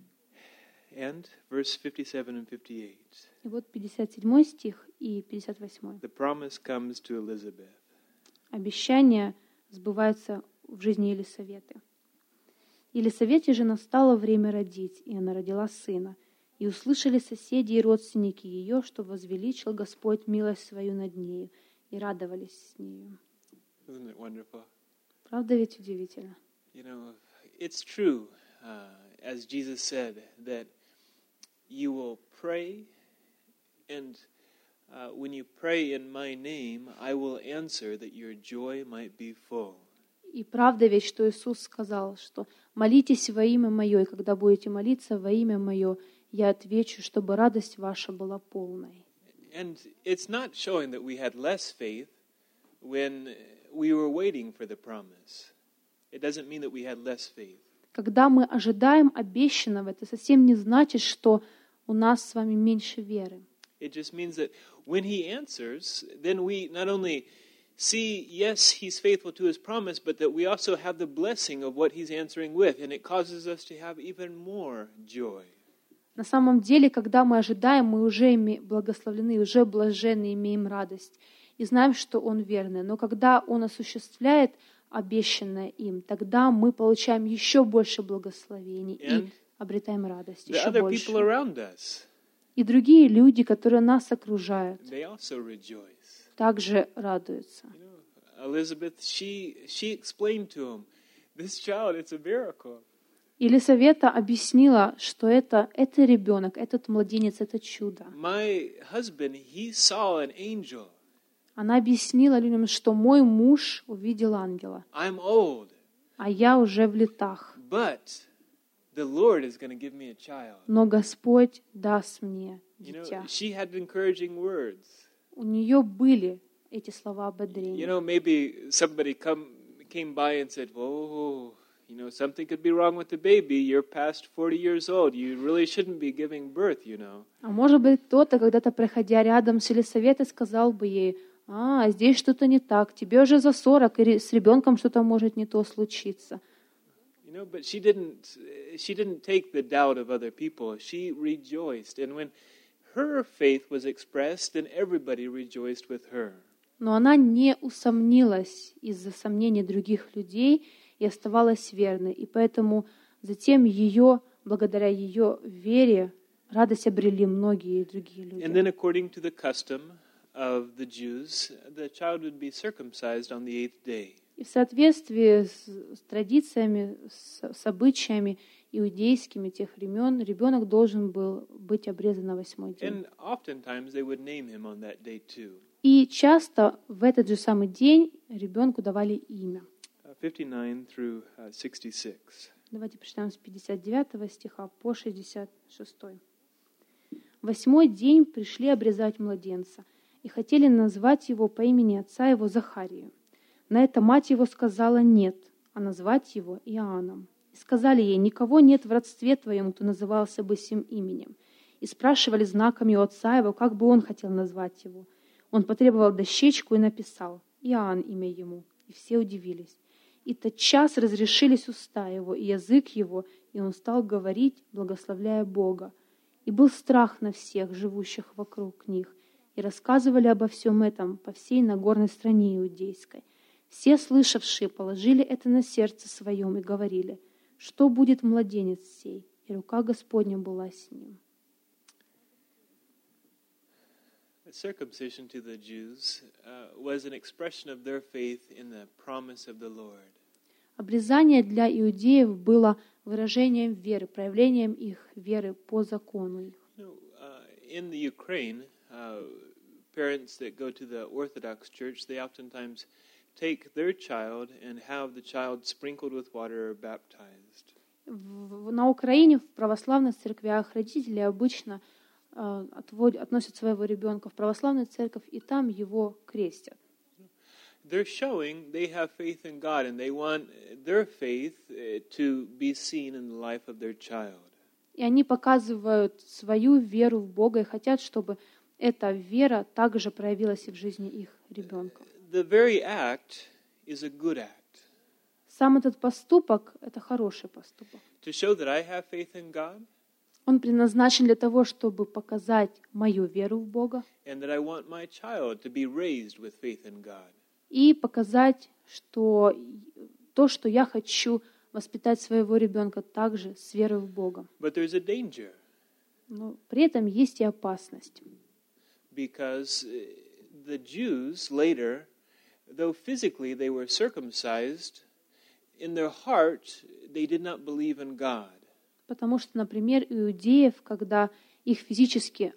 And verse 57 and 58. И вот 57 стих и 58. The promise comes to Elizabeth. Обещание сбывается в жизни Елисаветы. Елисавете же настало время родить, и она родила сына. И услышали соседи и родственники ее, что возвеличил Господь милость свою над нею, и радовались с нею. Isn't it wonderful? Правда ведь удивительно? It's true, as Jesus said, that you will pray, and when you pray in my name, I will answer that your joy might be full. И правда ведь, что Иисус сказал, что молитесь во имя Мое, и когда будете молиться во имя Мое, я отвечу, чтобы радость ваша была полной. And it's not showing that we had less faith when we were waiting for the promise. It doesn't mean that we had less faith. Когда мы ожидаем обещанного, это совсем не значит, что у нас с вами меньше веры. It just means that when He answers, then we not only see, yes, He's faithful to His promise, but that we also have the blessing of what He's answering with, and it causes us to have even more joy. На самом деле, когда мы ожидаем, мы уже благословлены, уже блаженны, имеем радость и знаем, что Он верный. Но когда Он осуществляет обещанное им, тогда мы получаем еще больше благословений и обретаем радость еще больше. И другие люди, которые нас окружают, также радуются. Elizabeth, she explained to him, this child, it's a miracle. Елисавета объяснила, что это ребенок, этот младенец, это чудо. My husband, he saw an angel. Она объяснила людям, что мой муж увидел ангела, I'm old, а я уже в летах. but the Lord is going to give me a child. Но Господь даст мне дитя. She had encouraging words. У нее были эти слова ободрения. Maybe somebody came by and said, "Whoa, something could be wrong with the baby. You're past 40 years old. You really shouldn't be giving birth, А может быть, кто-то, когда-то проходя рядом с Елисаветой, сказал бы ей: здесь что-то не так, тебе уже за 40, и с ребенком что-то может не то случиться. But she didn't take the doubt of other people. She rejoiced. And when her faith was expressed, then everybody rejoiced with her. Но она не усомнилась из-за сомнений других людей и оставалась верной. И поэтому затем благодаря ее вере, радость обрели многие другие люди. And then according to the custom of the Jews, the child would be circumcised on the 8th day. И в соответствии с традициями, с обычаями иудейскими тех времен, ребенок должен был быть обрезан на 8-й день. And oftentimes they would name him on that day too. И часто в этот же самый день ребенку давали имя. 59 through 66. Давайте прочитаем с 59 стиха по 66. В 8-й день пришли обрезать младенца и хотели назвать его по имени отца его Захарию. На это мать его сказала нет, а назвать его Иоанном. И сказали ей: никого нет в родстве твоем, кто назывался бы сим именем. И спрашивали знаками у отца его, как бы он хотел назвать его. Он потребовал дощечку и написал: Иоанн имя ему. И все удивились. И тотчас разрешились уста его и язык его, и он стал говорить, благословляя Бога. И был страх на всех, живущих вокруг них, и рассказывали обо всем этом по всей Нагорной стране иудейской. Все слышавшие положили это на сердце своем и говорили: что будет младенец сей? И рука Господня была с ним. Circumcision to the Jews was an expression of their faith in the promise of the Lord. Обрезание для иудеев было выражением веры, проявлением их веры по закону их. In the Ukraine, parents that go to the Orthodox Church, they oftentimes take their child and have the child sprinkled with water or baptized. На Украине в православных церквях родители обычно относят своего ребенка в православную церковь, и там его крестят. They're showing they have faith in God, and they want their faith to be seen in the life of their child. И они показывают свою веру в Бога и хотят, чтобы эта вера также проявилась и в жизни их ребенка. The very act is a good act. Сам этот поступок — это хороший поступок. To show that I have faith in God, Он предназначен для того, чтобы показать мою веру в Бога and that I want my child to be raised with faith in God. и показать, что то, что я хочу воспитать своего ребенка также с верой в Бога. But there's a danger. Но при этом есть и опасность. Because the Jews later, though physically they were circumcised, in their heart they did not believe in God. Потому что, например, иудеев, когда их физически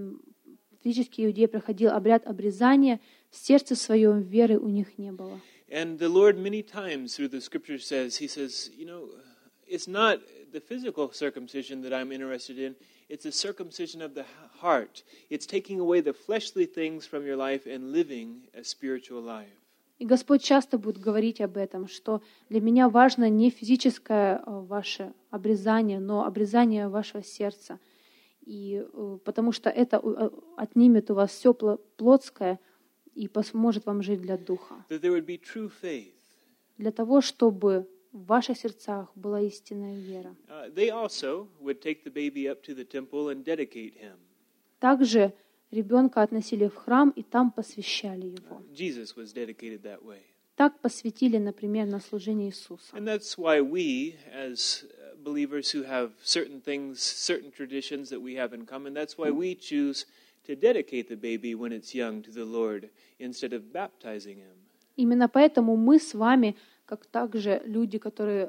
иудей проходил обряд обрезания, в сердце своем веры у них не было. And the Lord many times through the scripture says, He says, it's not the physical circumcision that I'm interested in, it's the circumcision of the heart. It's taking away the fleshly things from your life and living a spiritual life. И Господь часто будет говорить об этом, что для меня важно не физическое ваше обрезание, но обрезание вашего сердца. И потому что это отнимет у вас все плотское и поможет вам жить для духа. Для того, чтобы в ваших сердцах была истинная вера. Также ребенка относили в храм и там посвящали его. Так посвятили, например, на служение Иисуса. And that's why we, as believers who have certain things, certain traditions that we have in common, that's why we choose to dedicate the baby when it's young to the Lord instead of baptizing him. Именно поэтому мы с вами, как также люди, которые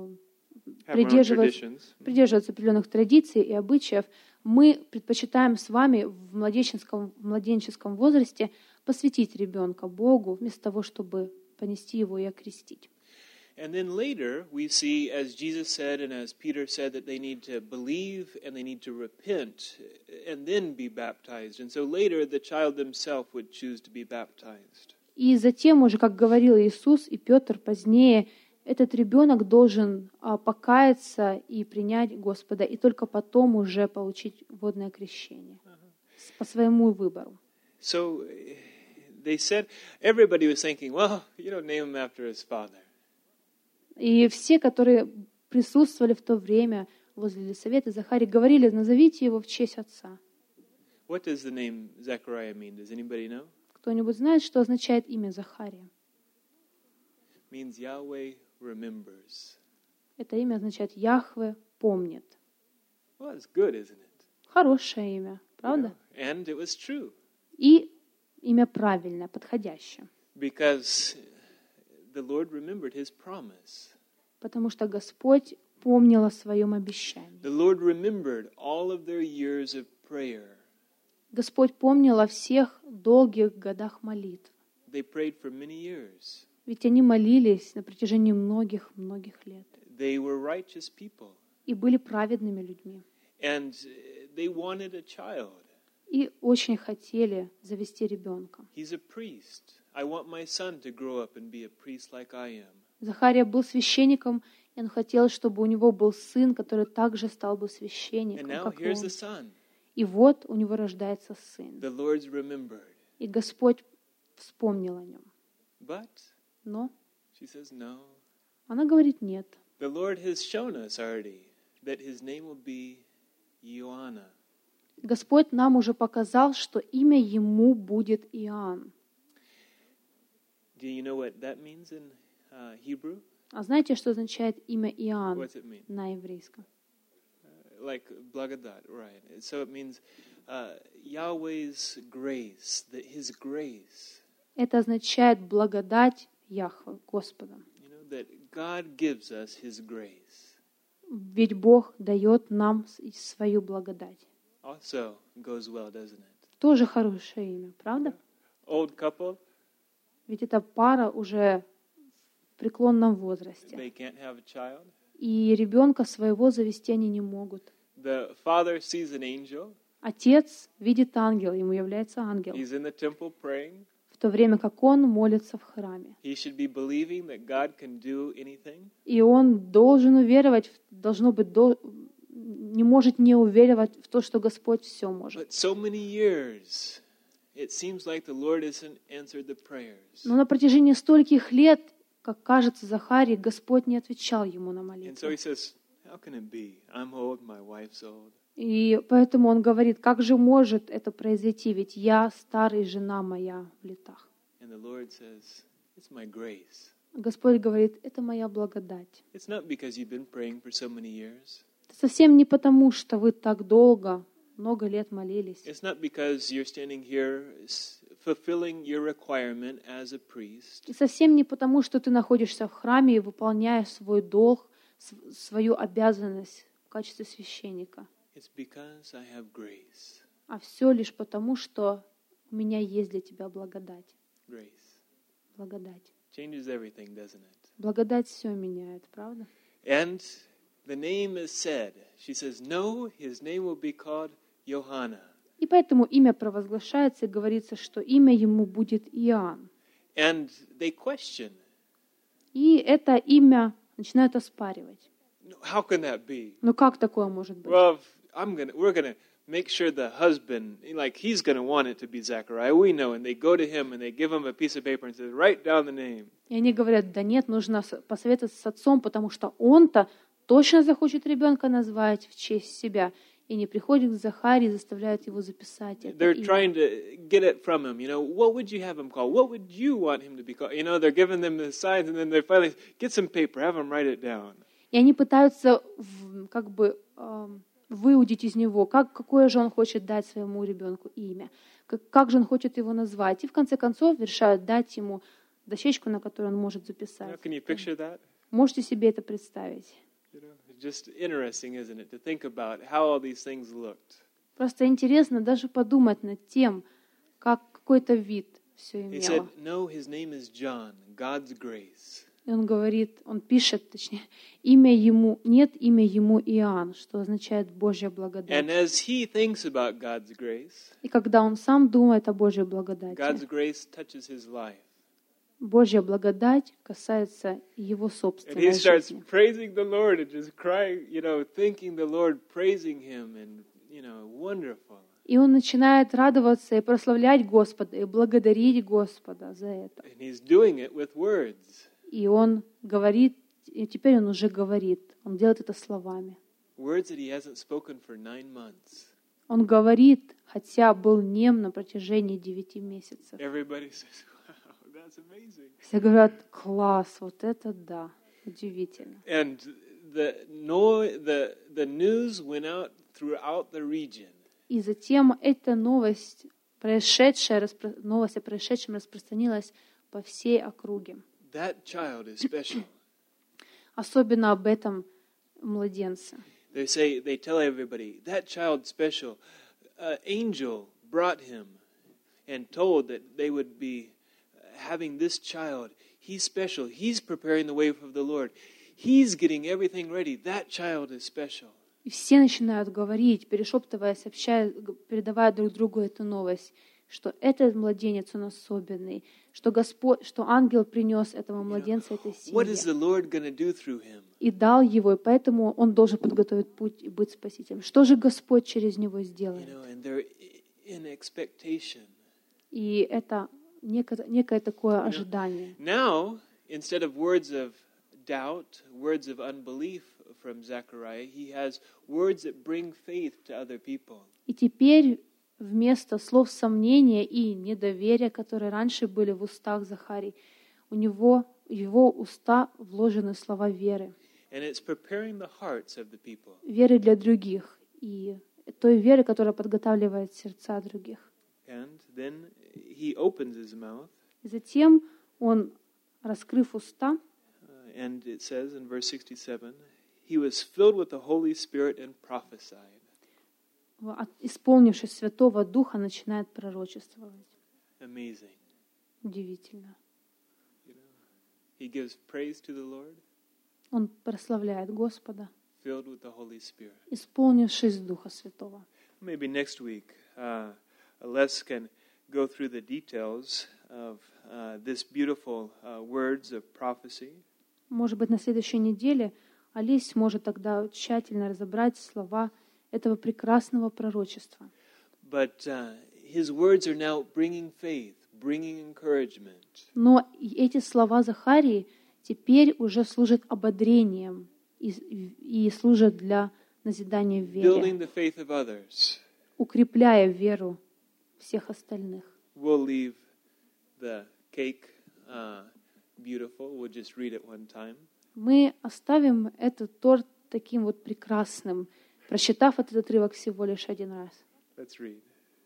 придерживаются определенных традиций и обычаев, мы предпочитаем с вами в младенческом возрасте посвятить ребенка Богу, вместо того, чтобы понести его и окрестить. And then later we see, as Jesus said and as Peter said, that they need to believe and they need to repent and then be baptized. And so later the child himself would choose to be baptized. И затем уже, как говорил Иисус и Петр позднее, этот ребенок должен покаяться и принять Господа, и только потом уже получить водное крещение по своему выбору. So they said, everybody was thinking, well, name him after his father. И все, которые присутствовали в то время возле Елисаветы, Захарии, говорили, назовите его в честь отца. What does the name Zechariah mean? Does anybody know? Кто-нибудь знает, что означает имя Захария? Means Yahweh remembers. Это имя означает Яхве помнит. Well, it's good, isn't it? Хорошее имя, правда? And it was true. И имя правильное, подходящее. Because the Lord remembered his promise. Потому что Господь помнил о своем обещании. The Lord remembered all of their years of prayer. Господь помнил о всех долгих годах молитв. They prayed for many years. Ведь они молились на протяжении многих лет. They were righteous people. И были праведными людьми. And they wanted a child. И очень хотели завести ребенка. He's a priest. I want my son to grow up and be a priest like I am. Захария был священником, и он хотел, чтобы у него был сын, который также стал бы священником, And now как here's он. the son. И вот у него рождается сын. The Lord's remembered. И Господь вспомнил о нем. But Но she says no. она говорит нет. The Lord has shown us already that his name will be Ioanna. Господь нам уже показал, что имя ему будет Иоанн. Do you know what that means in Hebrew? А знаете, что означает имя Иоанн What's it mean? на еврейском? Like благодать, right? So it means Yahweh's grace, that his grace. Это означает благодать Яхве, Господа. That God gives us his grace. Ведь Бог дает нам свою благодать. Also goes well, doesn't it? Тоже хорошее имя, правда? Old couple, Ведь это пара уже в преклонном возрасте. they can't have a child. И ребенка своего завести они не могут. The father sees an angel. Отец видит ангела, ему является ангел, He's in the temple praying. в то время как он молится в храме. He should be believing that God can do anything. И он должен уверовать, не может не уверовать в то, что Господь все может. But so many years, it seems like the Lord hasn't answered the prayers. Но на протяжении стольких лет, как кажется Захарии, Господь не отвечал ему на And so молитву. he says, how can it be? I'm old, my wife's old. И поэтому он говорит, как же может это произойти, ведь я старый, жена моя в летах. And the Lord says, it's my grace. Господь говорит, это моя благодать. It's not because you've been praying for so many years. Совсем не потому, что вы так долго, много лет молились. It's not because you're standing here fulfilling your requirement as a priest. И совсем не потому, что ты находишься в храме и выполняешь свой долг, свою обязанность в качестве священника. It's because I have grace. А все лишь потому, что у меня есть для тебя благодать. Grace. Благодать. Changes everything, doesn't it? Благодать все меняет, правда? And the name is said. She says, no, his name will be called Johanna. И поэтому имя провозглашается и говорится, что имя ему будет Иоанн. And they question, И это имя начинают оспаривать. how can that be? Ну как такое может быть? Well, we're gonna make sure the husband, like he's gonna want it to be Zechariah. We know. And they go to him and they give him a piece of paper and say, write down the name. И они говорят, да нет, нужно посоветоваться с отцом, потому что он-то точно захочет ребенка назвать в честь себя. И не приходят к Захарии и заставляют его записать это They're имя. trying to get it from him. What would you have him called? What would you want him to be called? They're giving them the signs, and then they finally get some paper, have him write it down. И они пытаются выудить из него, какое же он хочет дать своему ребенку имя, как же он хочет его назвать. И в конце концов решают дать ему дощечку, на которой он может записать. Can you picture that? Можете себе это представить? It's just interesting, isn't it, to think about how all these things looked. Просто интересно даже подумать над тем, как какой-то вид все He said, имело. no, his name is John, God's grace. И он говорит, он пишет, точнее, нет имя ему Иоанн, что означает Божья And благодать. as he thinks about God's grace, И когда он сам думает о Божьей благодати, God's grace touches his life. Божья благодать касается его And he собственной starts жизни. praising the Lord and just crying, thanking the Lord, praising him, and, wonderful. И он начинает радоваться и прославлять Господа, и благодарить Господа за это. And he's doing it with words. И он говорит, и теперь он уже говорит, он делает это словами. Words that he hasn't spoken for 9 months. Он говорит, хотя был нем на протяжении 9 месяцев. Everybody says, wow, that's amazing. Все говорят, класс, вот это да, удивительно. And the news went out throughout the region. И затем эта новость о происшедшем распространилась по всей округе. That child is special. Особенно об этом младенце. They tell everybody, that child's special. An angel brought him and told that they would be having this child. He's special. He's preparing the way for the Lord. He's getting everything ready. That child is special. И все начинают говорить, перешептываясь, передавая друг другу эту новость, что этот младенец, он особенный, что ангел принес этого младенца этой What is семье the Lord going to do through him? и дал его, и поэтому он должен подготовить путь и быть спасителем. Что же Господь через него сделает? And they're in expectation. И это некое такое ожидание. Now, instead of words of doubt, words of unbelief from Zechariah, he has words that bring faith to other people. И теперь вместо слов сомнения и недоверия, которые раньше были в устах Захарии, в его уста вложены слова веры. And it's preparing the hearts of the people. Веры для других и той веры, которая подготавливает сердца других. And then he opens his mouth, И затем он, раскрыв уста, and it says in verse 67, he was filled with the Holy Spirit and prophesied. исполнившись Святого Духа, начинает пророчествовать. Amazing. Удивительно. He gives praise to the Lord, Он прославляет Господа, filled with the Holy Spirit. исполнившись Духа Святого. Maybe next week, Les can go through the details of this beautiful words of prophecy. Может быть, на следующей неделе Олесь сможет тогда тщательно разобрать слова этого прекрасного пророчества. But his words are now bringing faith, bringing encouragement. Но эти слова Захарии теперь уже служат ободрением и служат для назидания в Building вере, the faith of others. укрепляя веру всех остальных. We'll leave the cake beautiful. We'll just read it one time. Мы оставим этот торт таким вот прекрасным, прочитав этот отрывок всего лишь один раз. Let's read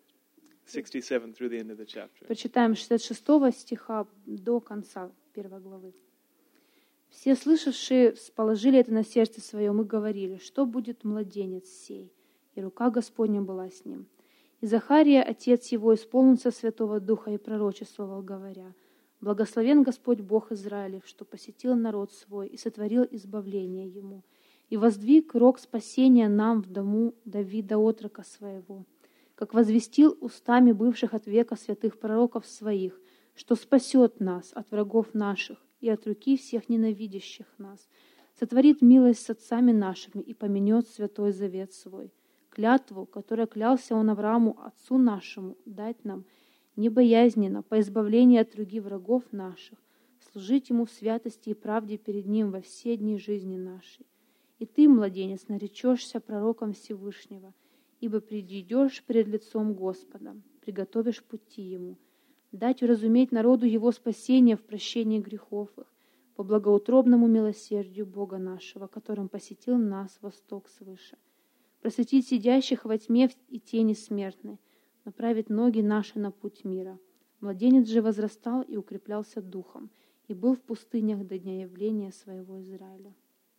67 through the end of the chapter. Прочитаем 66 стиха до конца 1 главы. Все слышавшие положили это на сердце своем и говорили, что будет младенец сей. И рука Господня была с ним. И Захария, отец его, исполнился Святого Духа и пророчествовал, говоря: «Благословен Господь Бог Израилев, что посетил народ свой и сотворил избавление ему, и воздвиг рог спасения нам в дому Давида, отрока своего, как возвестил устами бывших от века святых пророков своих, что спасет нас от врагов наших и от руки всех ненавидящих нас, сотворит милость с отцами нашими и поменет святой завет свой, клятву, которой клялся он Аврааму, отцу нашему, дать нам небоязненно по избавлению от руки врагов наших, служить ему в святости и правде перед ним во все дни жизни нашей. И ты, младенец, наречешься пророком Всевышнего, ибо придешь пред лицом Господа, приготовишь пути ему, дать уразуметь народу его спасение в прощении грехов их, по благоутробному милосердию Бога нашего, которым посетил нас восток свыше, просветить сидящих во тьме и тени смертной, направить ноги наши на путь мира. Младенец же возрастал и укреплялся духом, и был в пустынях до дня явления своего Израиля».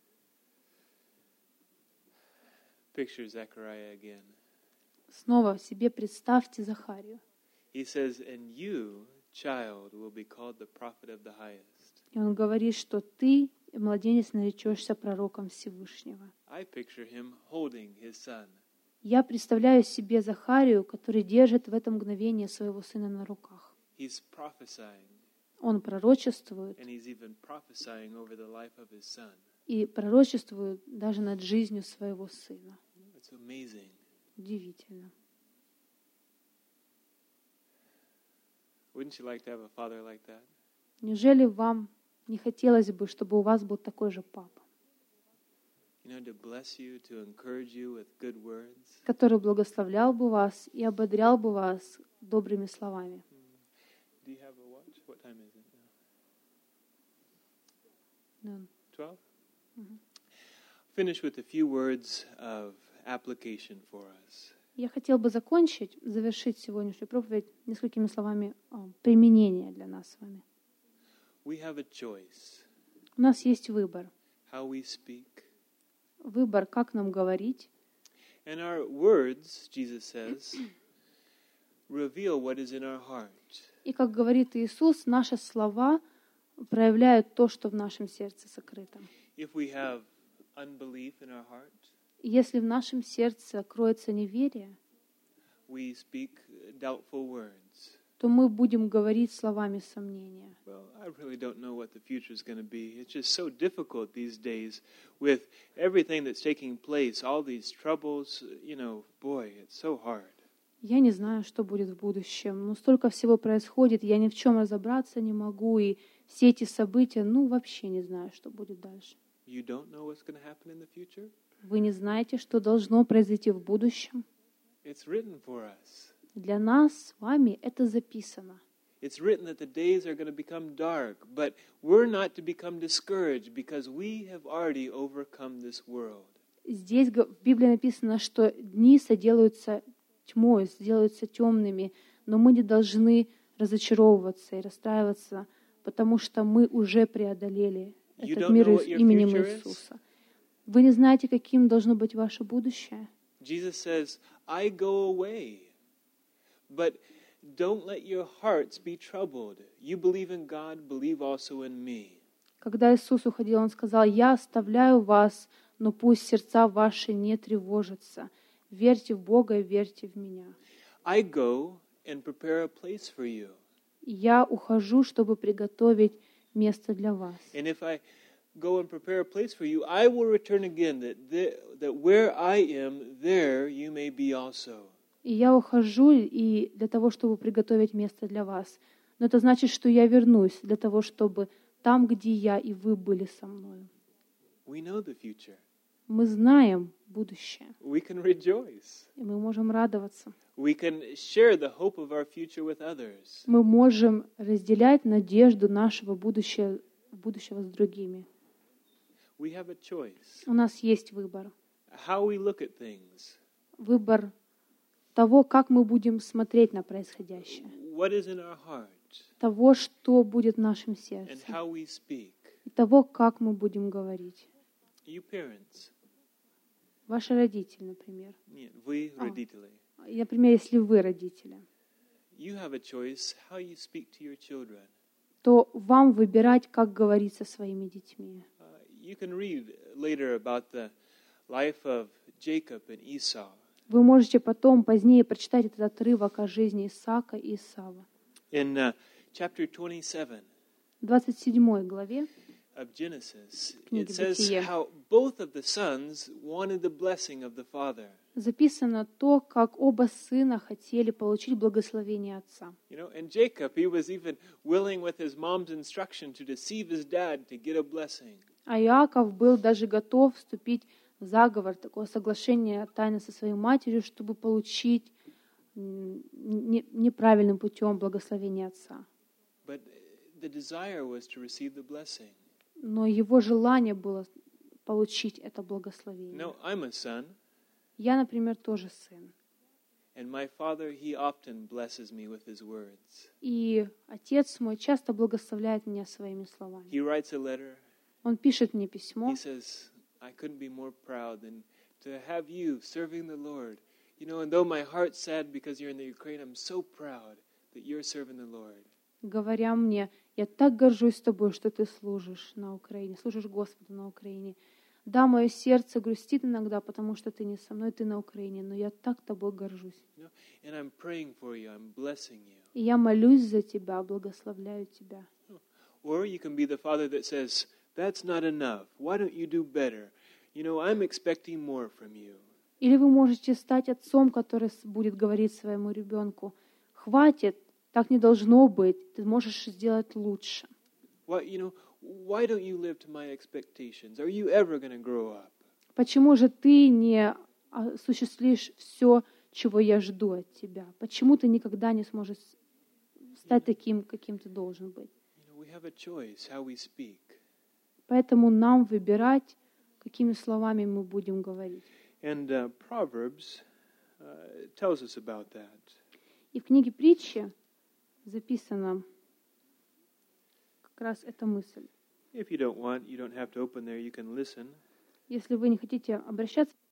Picture Zechariah again. Снова себе представьте Захарию. He says, and you, child, will be called the prophet of the highest. И он говорит, что ты, младенец, наречешься пророком Всевышнего. I picture him holding his son. Я представляю себе Захарию, который держит в это мгновение своего сына на руках. He's prophesying, Он пророчествует, and he's even prophesying over the life of his son. и пророчествует даже над жизнью своего сына. It's amazing. Удивительно. Wouldn't you like to have a father like that? Неужели вам не хотелось бы, чтобы у вас был такой же папа, You know, to bless you, to encourage you with good words. который благословлял бы вас и ободрял бы вас добрыми словами? Do you have a watch? What time is it now? Да. 12? Finish with a few words of application for us. Я хотел бы завершить сегодняшнюю проповедь несколькими словами применения для нас с вами. We have a choice. У нас есть выбор. How we speak. Выбор, как нам говорить. And our words, Jesus says, reveal what is in our heart. И, как говорит Иисус, наши слова проявляют то, что в нашем сердце сокрыто. If we have unbelief in our heart, И если в нашем сердце кроется неверие, we speak doubtful words. то мы будем говорить словами сомнения. Well, I really don't know what the future is going to be. It's just so difficult these days with everything that's taking place, all these troubles, you know, boy, it's so hard. Я не знаю, что будет в будущем. Но столько всего происходит, я ни в чем разобраться не могу. И все эти события, вообще не знаю, что будет дальше. You don't know what's going to happen in the future? Вы не знаете, что должно произойти в будущем? It's written for us. Для нас с вами это записано. It's written that the days are going to become dark, but we're not to become discouraged because we have already overcome this world. Здесь в Библии написано, что дни соделаются тьмой, сделаются темными, но мы не должны разочаровываться и расстраиваться, потому что мы уже преодолели этот мир именем Иисуса. Вы не знаете, каким должно быть ваше будущее? Jesus says, I go away, but don't let your hearts be troubled. You believe in God, believe also in me. Когда Иисус уходил, Он сказал: «Я оставляю вас, но пусть сердца ваши не тревожатся. Верьте в Бога и верьте в Меня». I go and prepare a place for you. Я ухожу, чтобы приготовить место для вас. And if I go and prepare a place for you, I will return again, that where I am, there you may be also. И я ухожу и для того, чтобы приготовить место для вас. Но это значит, что я вернусь для того, чтобы там, где я, и вы были со мной. We know the future. Мы знаем будущее, We can rejoice. и мы можем радоваться. We can share the hope of our future with others. Мы можем разделять надежду нашего будущего с другими. We have a choice. У нас есть выбор. How we look at things. Выбор того, как мы будем смотреть на происходящее. What is in our heart. Того, что будет в нашем And сердце. how we speak. И того, как мы будем говорить. You parents. Ваши родители, например. Нет, вы родители. Например, если вы родители, You have a choice how you speak to your children. то вам выбирать, как говорить со своими детьми. You can read later about the life of Jacob and Esau. Вы можете потом, позднее, прочитать этот отрывок о жизни Исаака и Исава. In chapter 27 В 27 главе of Genesis, Книги it says Бытия. how both of the sons wanted the blessing of the father. записано то, как оба сына хотели получить благословение отца. You know, and Jacob, he was even willing with his mom's instruction to deceive his dad to get a blessing. А Иаков был даже готов вступить в заговор, такое соглашение тайно со своей матерью, чтобы получить неправильным путем благословение отца. But the desire was to receive the blessing. Но его желание было получить это благословение. No, I'm a son, Я, например, тоже сын. and my father, he often blesses me with his words. И отец мой часто благословляет меня своими словами. He writes a letter. Он пишет мне письмо. He says, I couldn't be more proud than to have you serving the Lord. You know, and though my heart's sad because you're in the Ukraine, I'm so proud that you're serving the Lord. говоря мне: «Я так горжусь тобой, что ты служишь на Украине, служишь Господу на Украине. Да, мое сердце грустит иногда, потому что ты не со мной, ты на Украине, но я так тобой горжусь. You know, and I'm praying for you. I'm blessing you. И я молюсь за тебя, благословляю тебя». Or you can be the father that says, "That's not enough. Why don't you do better? You know, I'm expecting more from you." Или вы можете стать отцом, который будет говорить своему ребенку: «Хватит, так не должно быть, ты можешь сделать лучше». Why don't you live to my expectations? Are you ever going to grow up? Почему же ты не осуществишь все, чего я жду от тебя? Почему ты никогда не сможешь стать таким, каким ты должен быть? We have a choice how we speak. Поэтому нам выбирать, какими словами мы будем говорить. And Proverbs tells us about that. И в книге Притчи записана как раз эта мысль. If you don't want, you don't have to open there. You can listen. Если вы не хотите обращаться